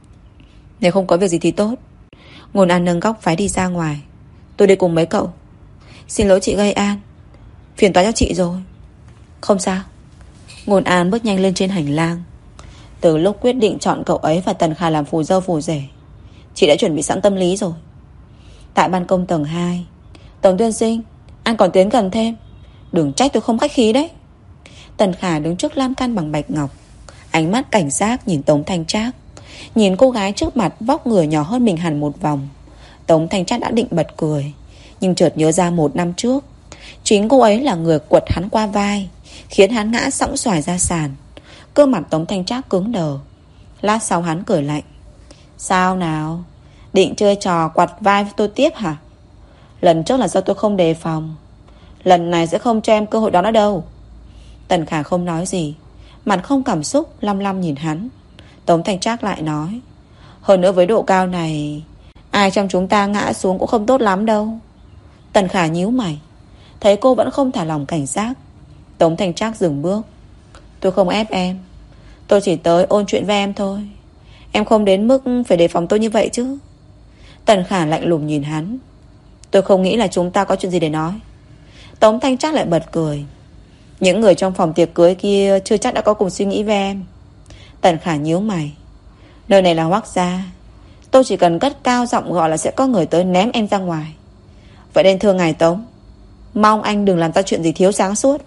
Nếu không có việc gì thì tốt. Ngôn An nâng góc váy đi ra ngoài: Tôi đi cùng mấy cậu. Xin lỗi chị gây an, phiền toái cho chị rồi. Không sao. Ngôn An bước nhanh lên trên hành lang. Từ lúc quyết định chọn cậu ấy và Tần Khả làm phù dâu phù rể, chị đã chuẩn bị sẵn tâm lý rồi. Tại ban công tầng 2, Tổng tiên sinh, anh còn tiến gần thêm, đừng trách tôi không khách khí đấy. Tần Khả đứng trước lan can bằng bạch ngọc, ánh mắt cảnh giác nhìn Tống Thanh Trác. Nhìn cô gái trước mặt vóc người nhỏ hơn mình hẳn một vòng, Tống Thanh Trác đã định bật cười, nhưng chợt nhớ ra 1 năm trước, chính cô ấy là người quật hắn qua vai, khiến hắn ngã sõng xoài ra sàn. Cơ mặt Tống Thanh Trác cứng đờ. Lát sau hắn cười lạnh: Sao nào, định chơi trò quặt vai với tôi tiếp hả? Lần trước là do tôi không đề phòng, lần này sẽ không cho em cơ hội đó nữa đâu. Tần Khả không nói gì, mặt không cảm xúc, lăm lăm nhìn hắn. Tống Thanh Trác lại nói, hơn nữa với độ cao này, ai trong chúng ta ngã xuống cũng không tốt lắm đâu. Tần Khả nhíu mày, thấy cô vẫn không thả lòng cảnh giác. Tống Thanh Trác dừng bước. Tôi không ép em, tôi chỉ tới ôn chuyện với em thôi. Em không đến mức phải đề phòng tôi như vậy chứ. Tần Khả lạnh lùng nhìn hắn. Tôi không nghĩ là chúng ta có chuyện gì để nói. Tống Thanh Trác lại bật cười. Những người trong phòng tiệc cưới kia chưa chắc đã có cùng suy nghĩ với em. Tần Khả nhíu mày. Nơi này là Hoắc gia, tôi chỉ cần cất cao giọng gọi là sẽ có người tới ném em ra ngoài. Vậy nên thưa ngài Tống, mong anh đừng làm ra chuyện gì thiếu sáng suốt.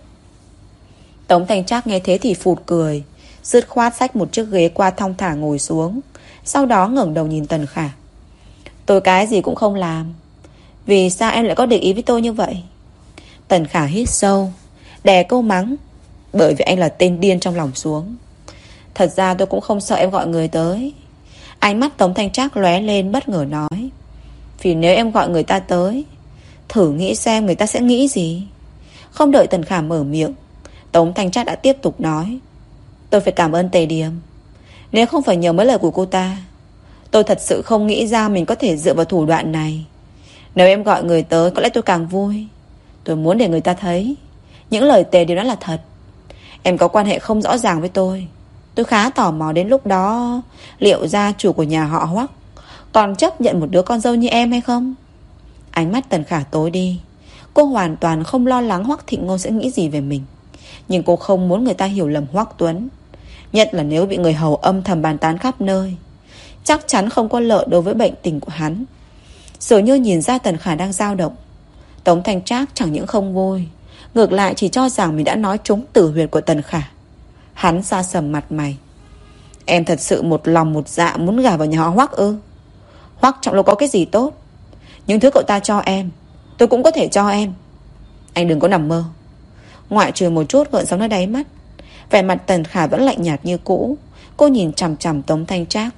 Tống Thanh Trác nghe thế thì phụt cười, dứt khoát xách một chiếc ghế qua thong thả ngồi xuống. Sau đó ngẩng đầu nhìn Tần Khả. Tôi cái gì cũng không làm, vì sao em lại có địch ý với tôi như vậy? Tần Khả hít sâu, đè câu mắng. Bởi vì anh là tên điên trong lòng xuống. Thật ra tôi cũng không sợ em gọi người tới. Ánh mắt Tống Thanh Trác lóe lên bất ngờ nói, vì nếu em gọi người ta tới, thử nghĩ xem người ta sẽ nghĩ gì. Không đợi Tần Khả mở miệng, Tống Thanh Trác đã tiếp tục nói, tôi phải cảm ơn Tề Điềm. Nếu không phải nhờ mấy lời của cô ta, tôi thật sự không nghĩ ra mình có thể dựa vào thủ đoạn này. Nếu em gọi người tới, có lẽ tôi càng vui. Tôi muốn để người ta thấy những lời Tề Điềm nói là thật. Em có quan hệ không rõ ràng với tôi khá tò mò đến lúc đó liệu gia chủ của nhà họ Hoắc còn chấp nhận một đứa con dâu như em hay không. Ánh mắt Tần Khả tối đi. Cô hoàn toàn không lo lắng Hoắc Thịnh Ngôn sẽ nghĩ gì về mình, nhưng cô không muốn người ta hiểu lầm Hoắc Tuấn, nhất là nếu bị người hầu âm thầm bàn tán khắp nơi. Chắc chắn không có lợi đối với bệnh tình của hắn. Dường như nhìn ra Tần Khả đang dao động, Tống Thanh Trác chẳng những không vui, ngược lại chỉ cho rằng mình đã nói trúng tử huyệt của Tần Khả. Hắn xa sầm mặt mày. Em thật sự một lòng một dạ muốn gả vào nhà họ Hoắc ư? Hoắc Trọng Lô có cái gì tốt? Những thứ cậu ta cho em, tôi cũng có thể cho em. Anh đừng có nằm mơ. Ngoại trừ một chút gợn sóng nơi đáy mắt, vẻ mặt Tần Khả vẫn lạnh nhạt như cũ. Cô nhìn chằm chằm Tống Thanh Trác.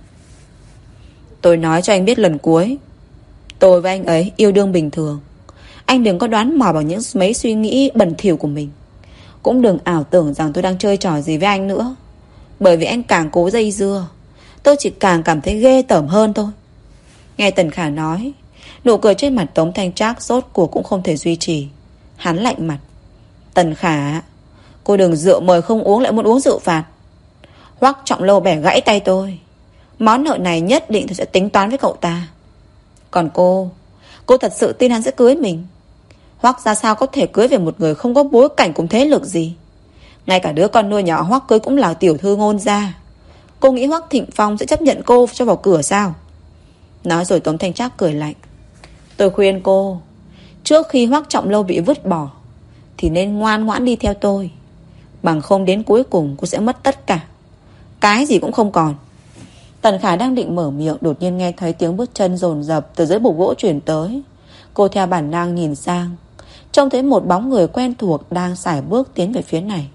Tôi nói cho anh biết lần cuối, tôi với anh ấy yêu đương bình thường. Anh đừng có đoán mò bằng những mấy suy nghĩ bẩn thỉu của mình. Cũng đừng ảo tưởng rằng tôi đang chơi trò gì với anh nữa. Bởi vì anh càng cố dây dưa, tôi chỉ càng cảm thấy ghê tởm hơn thôi. Nghe Tần Khả nói, nụ cười trên mặt Tống Thanh Trác rốt cuộc cũng không thể duy trì. Hắn lạnh mặt. Tần Khả, cô đừng rượu mời không uống lại muốn uống rượu phạt. Hoắc Trọng Lâu bẻ gãy tay tôi, món nợ này nhất định tôi sẽ tính toán với cậu ta. Còn cô thật sự tin hắn sẽ cưới mình? Hoắc ra sao có thể cưới về một người không có bối cảnh cùng thế lực gì? Ngay cả đứa con nuôi nhỏ Hoắc cưới cũng là tiểu thư Ngôn gia. Cô nghĩ Hoắc Thịnh Phong sẽ chấp nhận cô cho vào cửa sao? Nói rồi Tống Thanh Trác cười lạnh. Tôi khuyên cô, trước khi Hoắc Trọng Lâu bị vứt bỏ thì nên ngoan ngoãn đi theo tôi, bằng không đến cuối cùng cô sẽ mất tất cả, cái gì cũng không còn. Tần Khả đang định mở miệng, đột nhiên nghe thấy tiếng bước chân dồn dập từ dưới bục gỗ chuyển tới. Cô theo bản năng nhìn sang, trông thấy một bóng người quen thuộc đang sải bước tiến về phía này.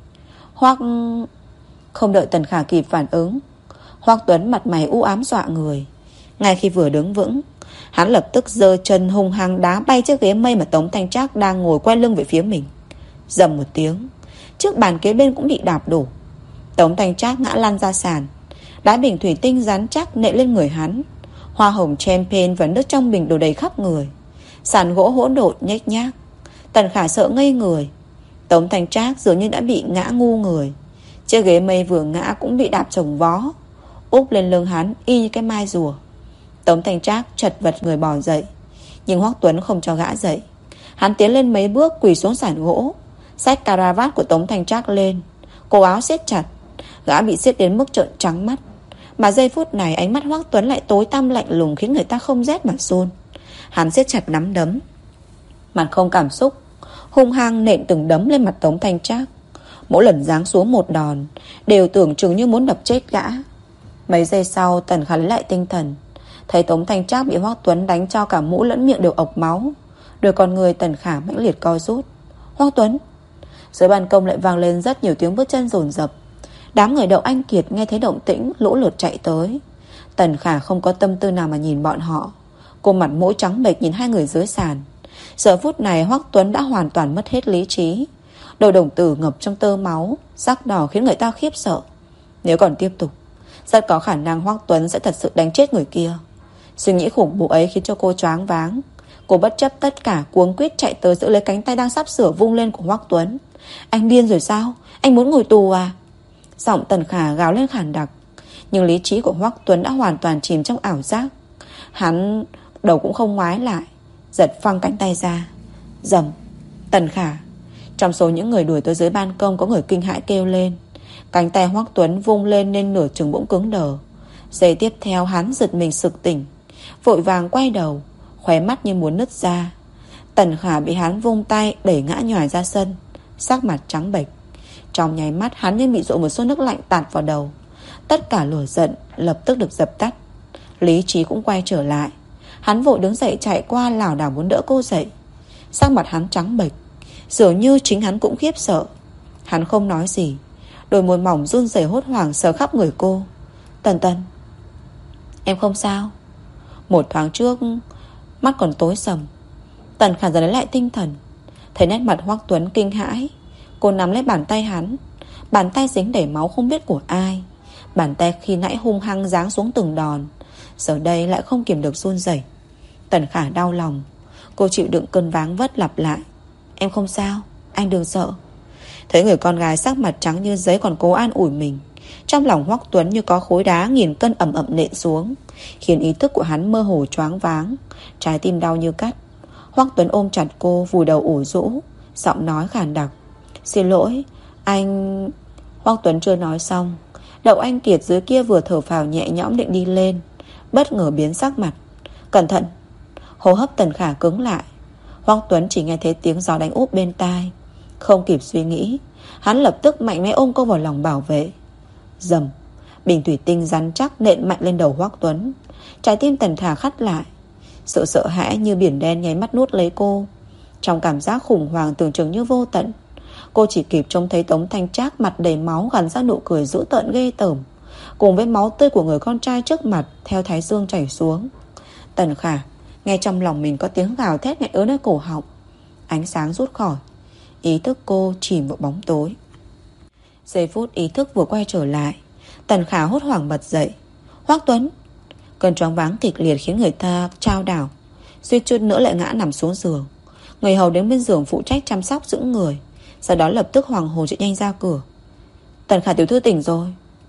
Không đợi Tần Khả kịp phản ứng, Hoắc Tuấn mặt mày u ám dọa người. Ngay khi vừa đứng vững, hắn lập tức giơ chân hung hăng đá bay chiếc ghế mây mà Tống Thanh Trác đang ngồi quay lưng về phía mình. Dầm một tiếng, chiếc bàn kế bên cũng bị đạp đổ. Tống Thanh Trác ngã lăn ra sàn. Đá bình thủy tinh rắn chắc nện lên người hắn. Hoa hồng champagne và nước trong bình đổ đầy khắp người. Sàn gỗ hỗn độn nhếch nhác. Tần Khả sợ ngây người. Tống Thanh Trác dường như đã bị ngã ngu người. Chiếc ghế mây vừa ngã cũng bị đạp chồng vó, úp lên lưng hắn y như cái mai rùa. Tống Thanh Trác chật vật người bò dậy, nhưng Hoắc Tuấn không cho gã dậy. Hắn tiến lên mấy bước quỳ xuống sàn gỗ, xách caravat của Tống Thanh Trác lên. Cổ áo siết chặt, gã bị siết đến mức trợn trắng mắt. Mà giây phút này ánh mắt Hoắc Tuấn lại tối tăm lạnh lùng, khiến người ta không rét mà run. Hắn siết chặt nắm đấm, mặt không cảm xúc, hung hăng nện từng đấm lên mặt Tống Thanh Trác. Mỗi lần giáng xuống một đòn đều tưởng chừng như muốn đập chết gã. Mấy giây sau Tần Khả lấy lại tinh thần, thấy Tống Thanh Trác bị Hoắc Tuấn đánh cho cả mũi lẫn miệng đều ộc máu. Đôi con người Tần Khả mãnh liệt co rút. Hoắc Tuấn. Dưới ban công lại vang lên rất nhiều tiếng bước chân dồn dập. Đám người Đậu Anh Kiệt nghe thấy động tĩnh lũ lượt chạy tới. Tần Khả không có tâm tư nào mà nhìn bọn họ. Cô mặt mũi trắng bệch nhìn hai người dưới sàn. Giờ phút này Hoắc Tuấn đã hoàn toàn mất hết lý trí. Đôi đồng tử ngập trong tơ máu sắc đỏ khiến người ta khiếp sợ. Nếu còn tiếp tục, rất có khả năng Hoắc Tuấn sẽ thật sự đánh chết người kia. Suy nghĩ khủng bố ấy khiến cho cô choáng váng. Cô bất chấp tất cả cuống quýt chạy tới giữ lấy cánh tay đang sắp sửa vung lên của Hoắc Tuấn. Anh điên rồi sao? Anh muốn ngồi tù à? Giọng Tần Khả gào lên khàn đặc. Nhưng lý trí của Hoắc Tuấn đã hoàn toàn chìm trong ảo giác. Hắn đầu cũng không ngoái lại, giật phăng cánh tay ra. Rầm. Tần Khả. Trong số những người đuổi tới dưới ban công có người kinh hãi kêu lên. Cánh tay Hoắc Tuấn vung lên nên nửa chừng bỗng cứng đờ. Giây tiếp theo hắn giật mình sực tỉnh, vội vàng quay đầu, khóe mắt như muốn nứt ra. Tần Khả bị hắn vung tay đẩy ngã nhòi ra sân, sắc mặt trắng bệch. Trong nháy mắt hắn như bị dội một xô nước lạnh tạt vào đầu. Tất cả lửa giận lập tức được dập tắt. Lý trí cũng quay trở lại. Hắn vội đứng dậy chạy qua lảo đảo muốn đỡ cô dậy. Sắc mặt hắn trắng bệch, dường như chính hắn cũng khiếp sợ. Hắn không nói gì, đôi môi mỏng run rẩy hốt hoảng sờ khắp người cô. Tần Tần, em không sao? Một thoáng trước mắt còn tối sầm. Tần Khả dần lấy lại tinh thần, thấy nét mặt Hoắc Tuấn kinh hãi. Cô nắm lấy bàn tay hắn, bàn tay dính đầy máu không biết của ai. Bàn tay khi nãy hung hăng giáng xuống từng đòn, giờ đây lại không kiềm được run rẩy. Tần Khả đau lòng. Cô chịu đựng cơn váng vất lặp lại. Em không sao, anh đừng sợ. Thấy người con gái sắc mặt trắng như giấy còn cố an ủi mình, trong lòng Hoắc Tuấn như có khối đá nghìn cân ầm ầm nện xuống, khiến ý thức của hắn mơ hồ choáng váng, trái tim đau như cắt. Hoắc Tuấn ôm chặt cô, vùi đầu ủ rũ, giọng nói khàn đặc. Xin lỗi, anh... Hoắc Tuấn chưa nói xong, Đậu Anh Kiệt dưới kia vừa thở phào nhẹ nhõm định đi lên, bất ngờ biến sắc mặt. Cẩn thận. Hô hấp Tần Khả cứng lại. Hoắc Tuấn chỉ nghe thấy tiếng gió đánh úp bên tai. Không kịp suy nghĩ, hắn lập tức mạnh mẽ ôm cô vào lòng bảo vệ. Rầm. Bình thủy tinh rắn chắc nện mạnh lên đầu Hoắc Tuấn. Trái tim Tần Khả khắt lại. Sự sợ hãi như biển đen nháy mắt nuốt lấy cô. Trong cảm giác khủng hoảng tưởng chừng như vô tận, cô chỉ kịp trông thấy Tống Thanh Trác mặt đầy máu gằn ra nụ cười dữ tợn ghê tởm, cùng với máu tươi của người con trai trước mặt theo thái dương chảy xuống. Tần Khả nghe trong lòng mình có tiếng gào thét nghẹn ớn nơi cổ họng. Ánh sáng rút khỏi, ý thức cô chìm vào bóng tối. Giây phút ý thức vừa quay trở lại, Tần Khả hốt hoảng bật dậy. Hoắc Tuấn. Cơn choáng váng kịch liệt khiến người ta chao đảo, suýt chút nữa lại ngã nằm xuống giường. Người hầu đến bên giường phụ trách chăm sóc giữ người, sau đó lập tức hoàng hồn chạy nhanh ra cửa. Tần Khả tiểu thư tỉnh rồi.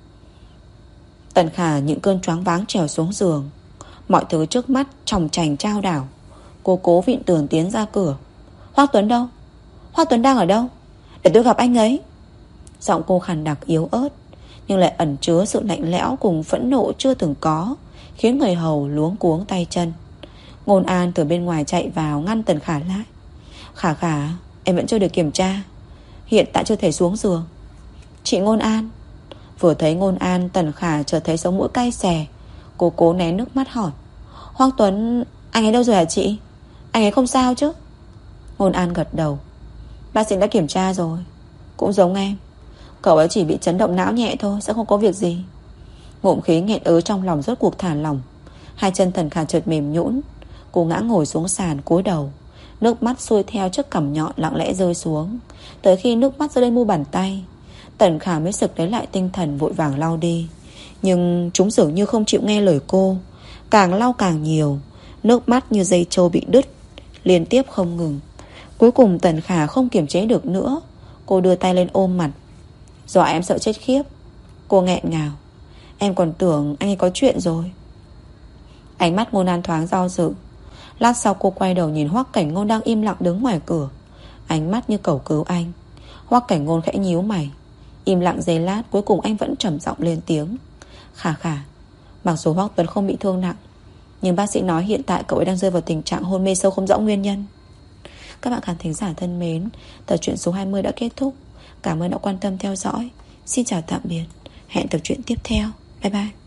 Tần Khả những cơn choáng váng trèo xuống giường. Mọi thứ trước mắt chòng chành chao đảo. Cô cố vịn tường tiến ra cửa. Hoắc Tuấn đâu? Hoắc Tuấn đang ở đâu? Để tôi gặp anh ấy. Giọng cô khàn đặc yếu ớt, nhưng lại ẩn chứa sự lạnh lẽo cùng phẫn nộ chưa từng có, khiến người hầu luống cuống tay chân. Ngôn An từ bên ngoài chạy vào ngăn Tần Khả lại. Khả Khả, em vẫn chưa được kiểm tra, hiện tại chưa thể xuống giường. Chị Ngôn An. Vừa thấy Ngôn An, Tần Khả chợt thấy sống mũi cay xè. Cô cố nén nước mắt hỏi. Hoắc Tuấn, anh ấy đâu rồi hả chị? Anh ấy không sao chứ? Ngôn An gật đầu. Bác sĩ đã kiểm tra rồi. Cũng giống em, cậu ấy chỉ bị chấn động não nhẹ thôi, sẽ không có việc gì. Ngụm khí nghẹn ứ trong lòng rốt cuộc thả lỏng. Hai chân Tần Khả chợt mềm nhũn. Cô ngã ngồi xuống sàn cúi đầu, nước mắt xuôi theo chiếc cằm nhọn lặng lẽ rơi xuống. Tới khi nước mắt rơi lên mu bàn tay, Tần Khả mới sực lấy lại tinh thần, vội vàng lau đi. Nhưng chúng dường như không chịu nghe lời cô, càng lau càng nhiều. Nước mắt như dây trâu bị đứt, liên tiếp không ngừng. Cuối cùng Tần Khả không kiềm chế được nữa, cô đưa tay lên ôm mặt. Dọa em sợ chết khiếp. Cô nghẹn ngào. Em còn tưởng anh ấy có chuyện rồi. Ánh mắt Ngôn An thoáng do dự. Lát sau cô quay đầu nhìn Hoắc Cảnh Ngôn đang im lặng đứng ngoài cửa, ánh mắt như cầu cứu anh. Hoắc Cảnh Ngôn khẽ nhíu mày. Im lặng giây lát, cuối cùng anh vẫn trầm giọng lên tiếng. Khả Khả, mặc dù Hoắc Tuấn không bị thương nặng, nhưng bác sĩ nói hiện tại cậu ấy đang rơi vào tình trạng hôn mê sâu không rõ nguyên nhân. Các bạn khán thính giả thân mến, tập truyện số 20 đã kết thúc. Cảm ơn đã quan tâm theo dõi. Xin chào tạm biệt. Hẹn tập truyện tiếp theo. Bye bye.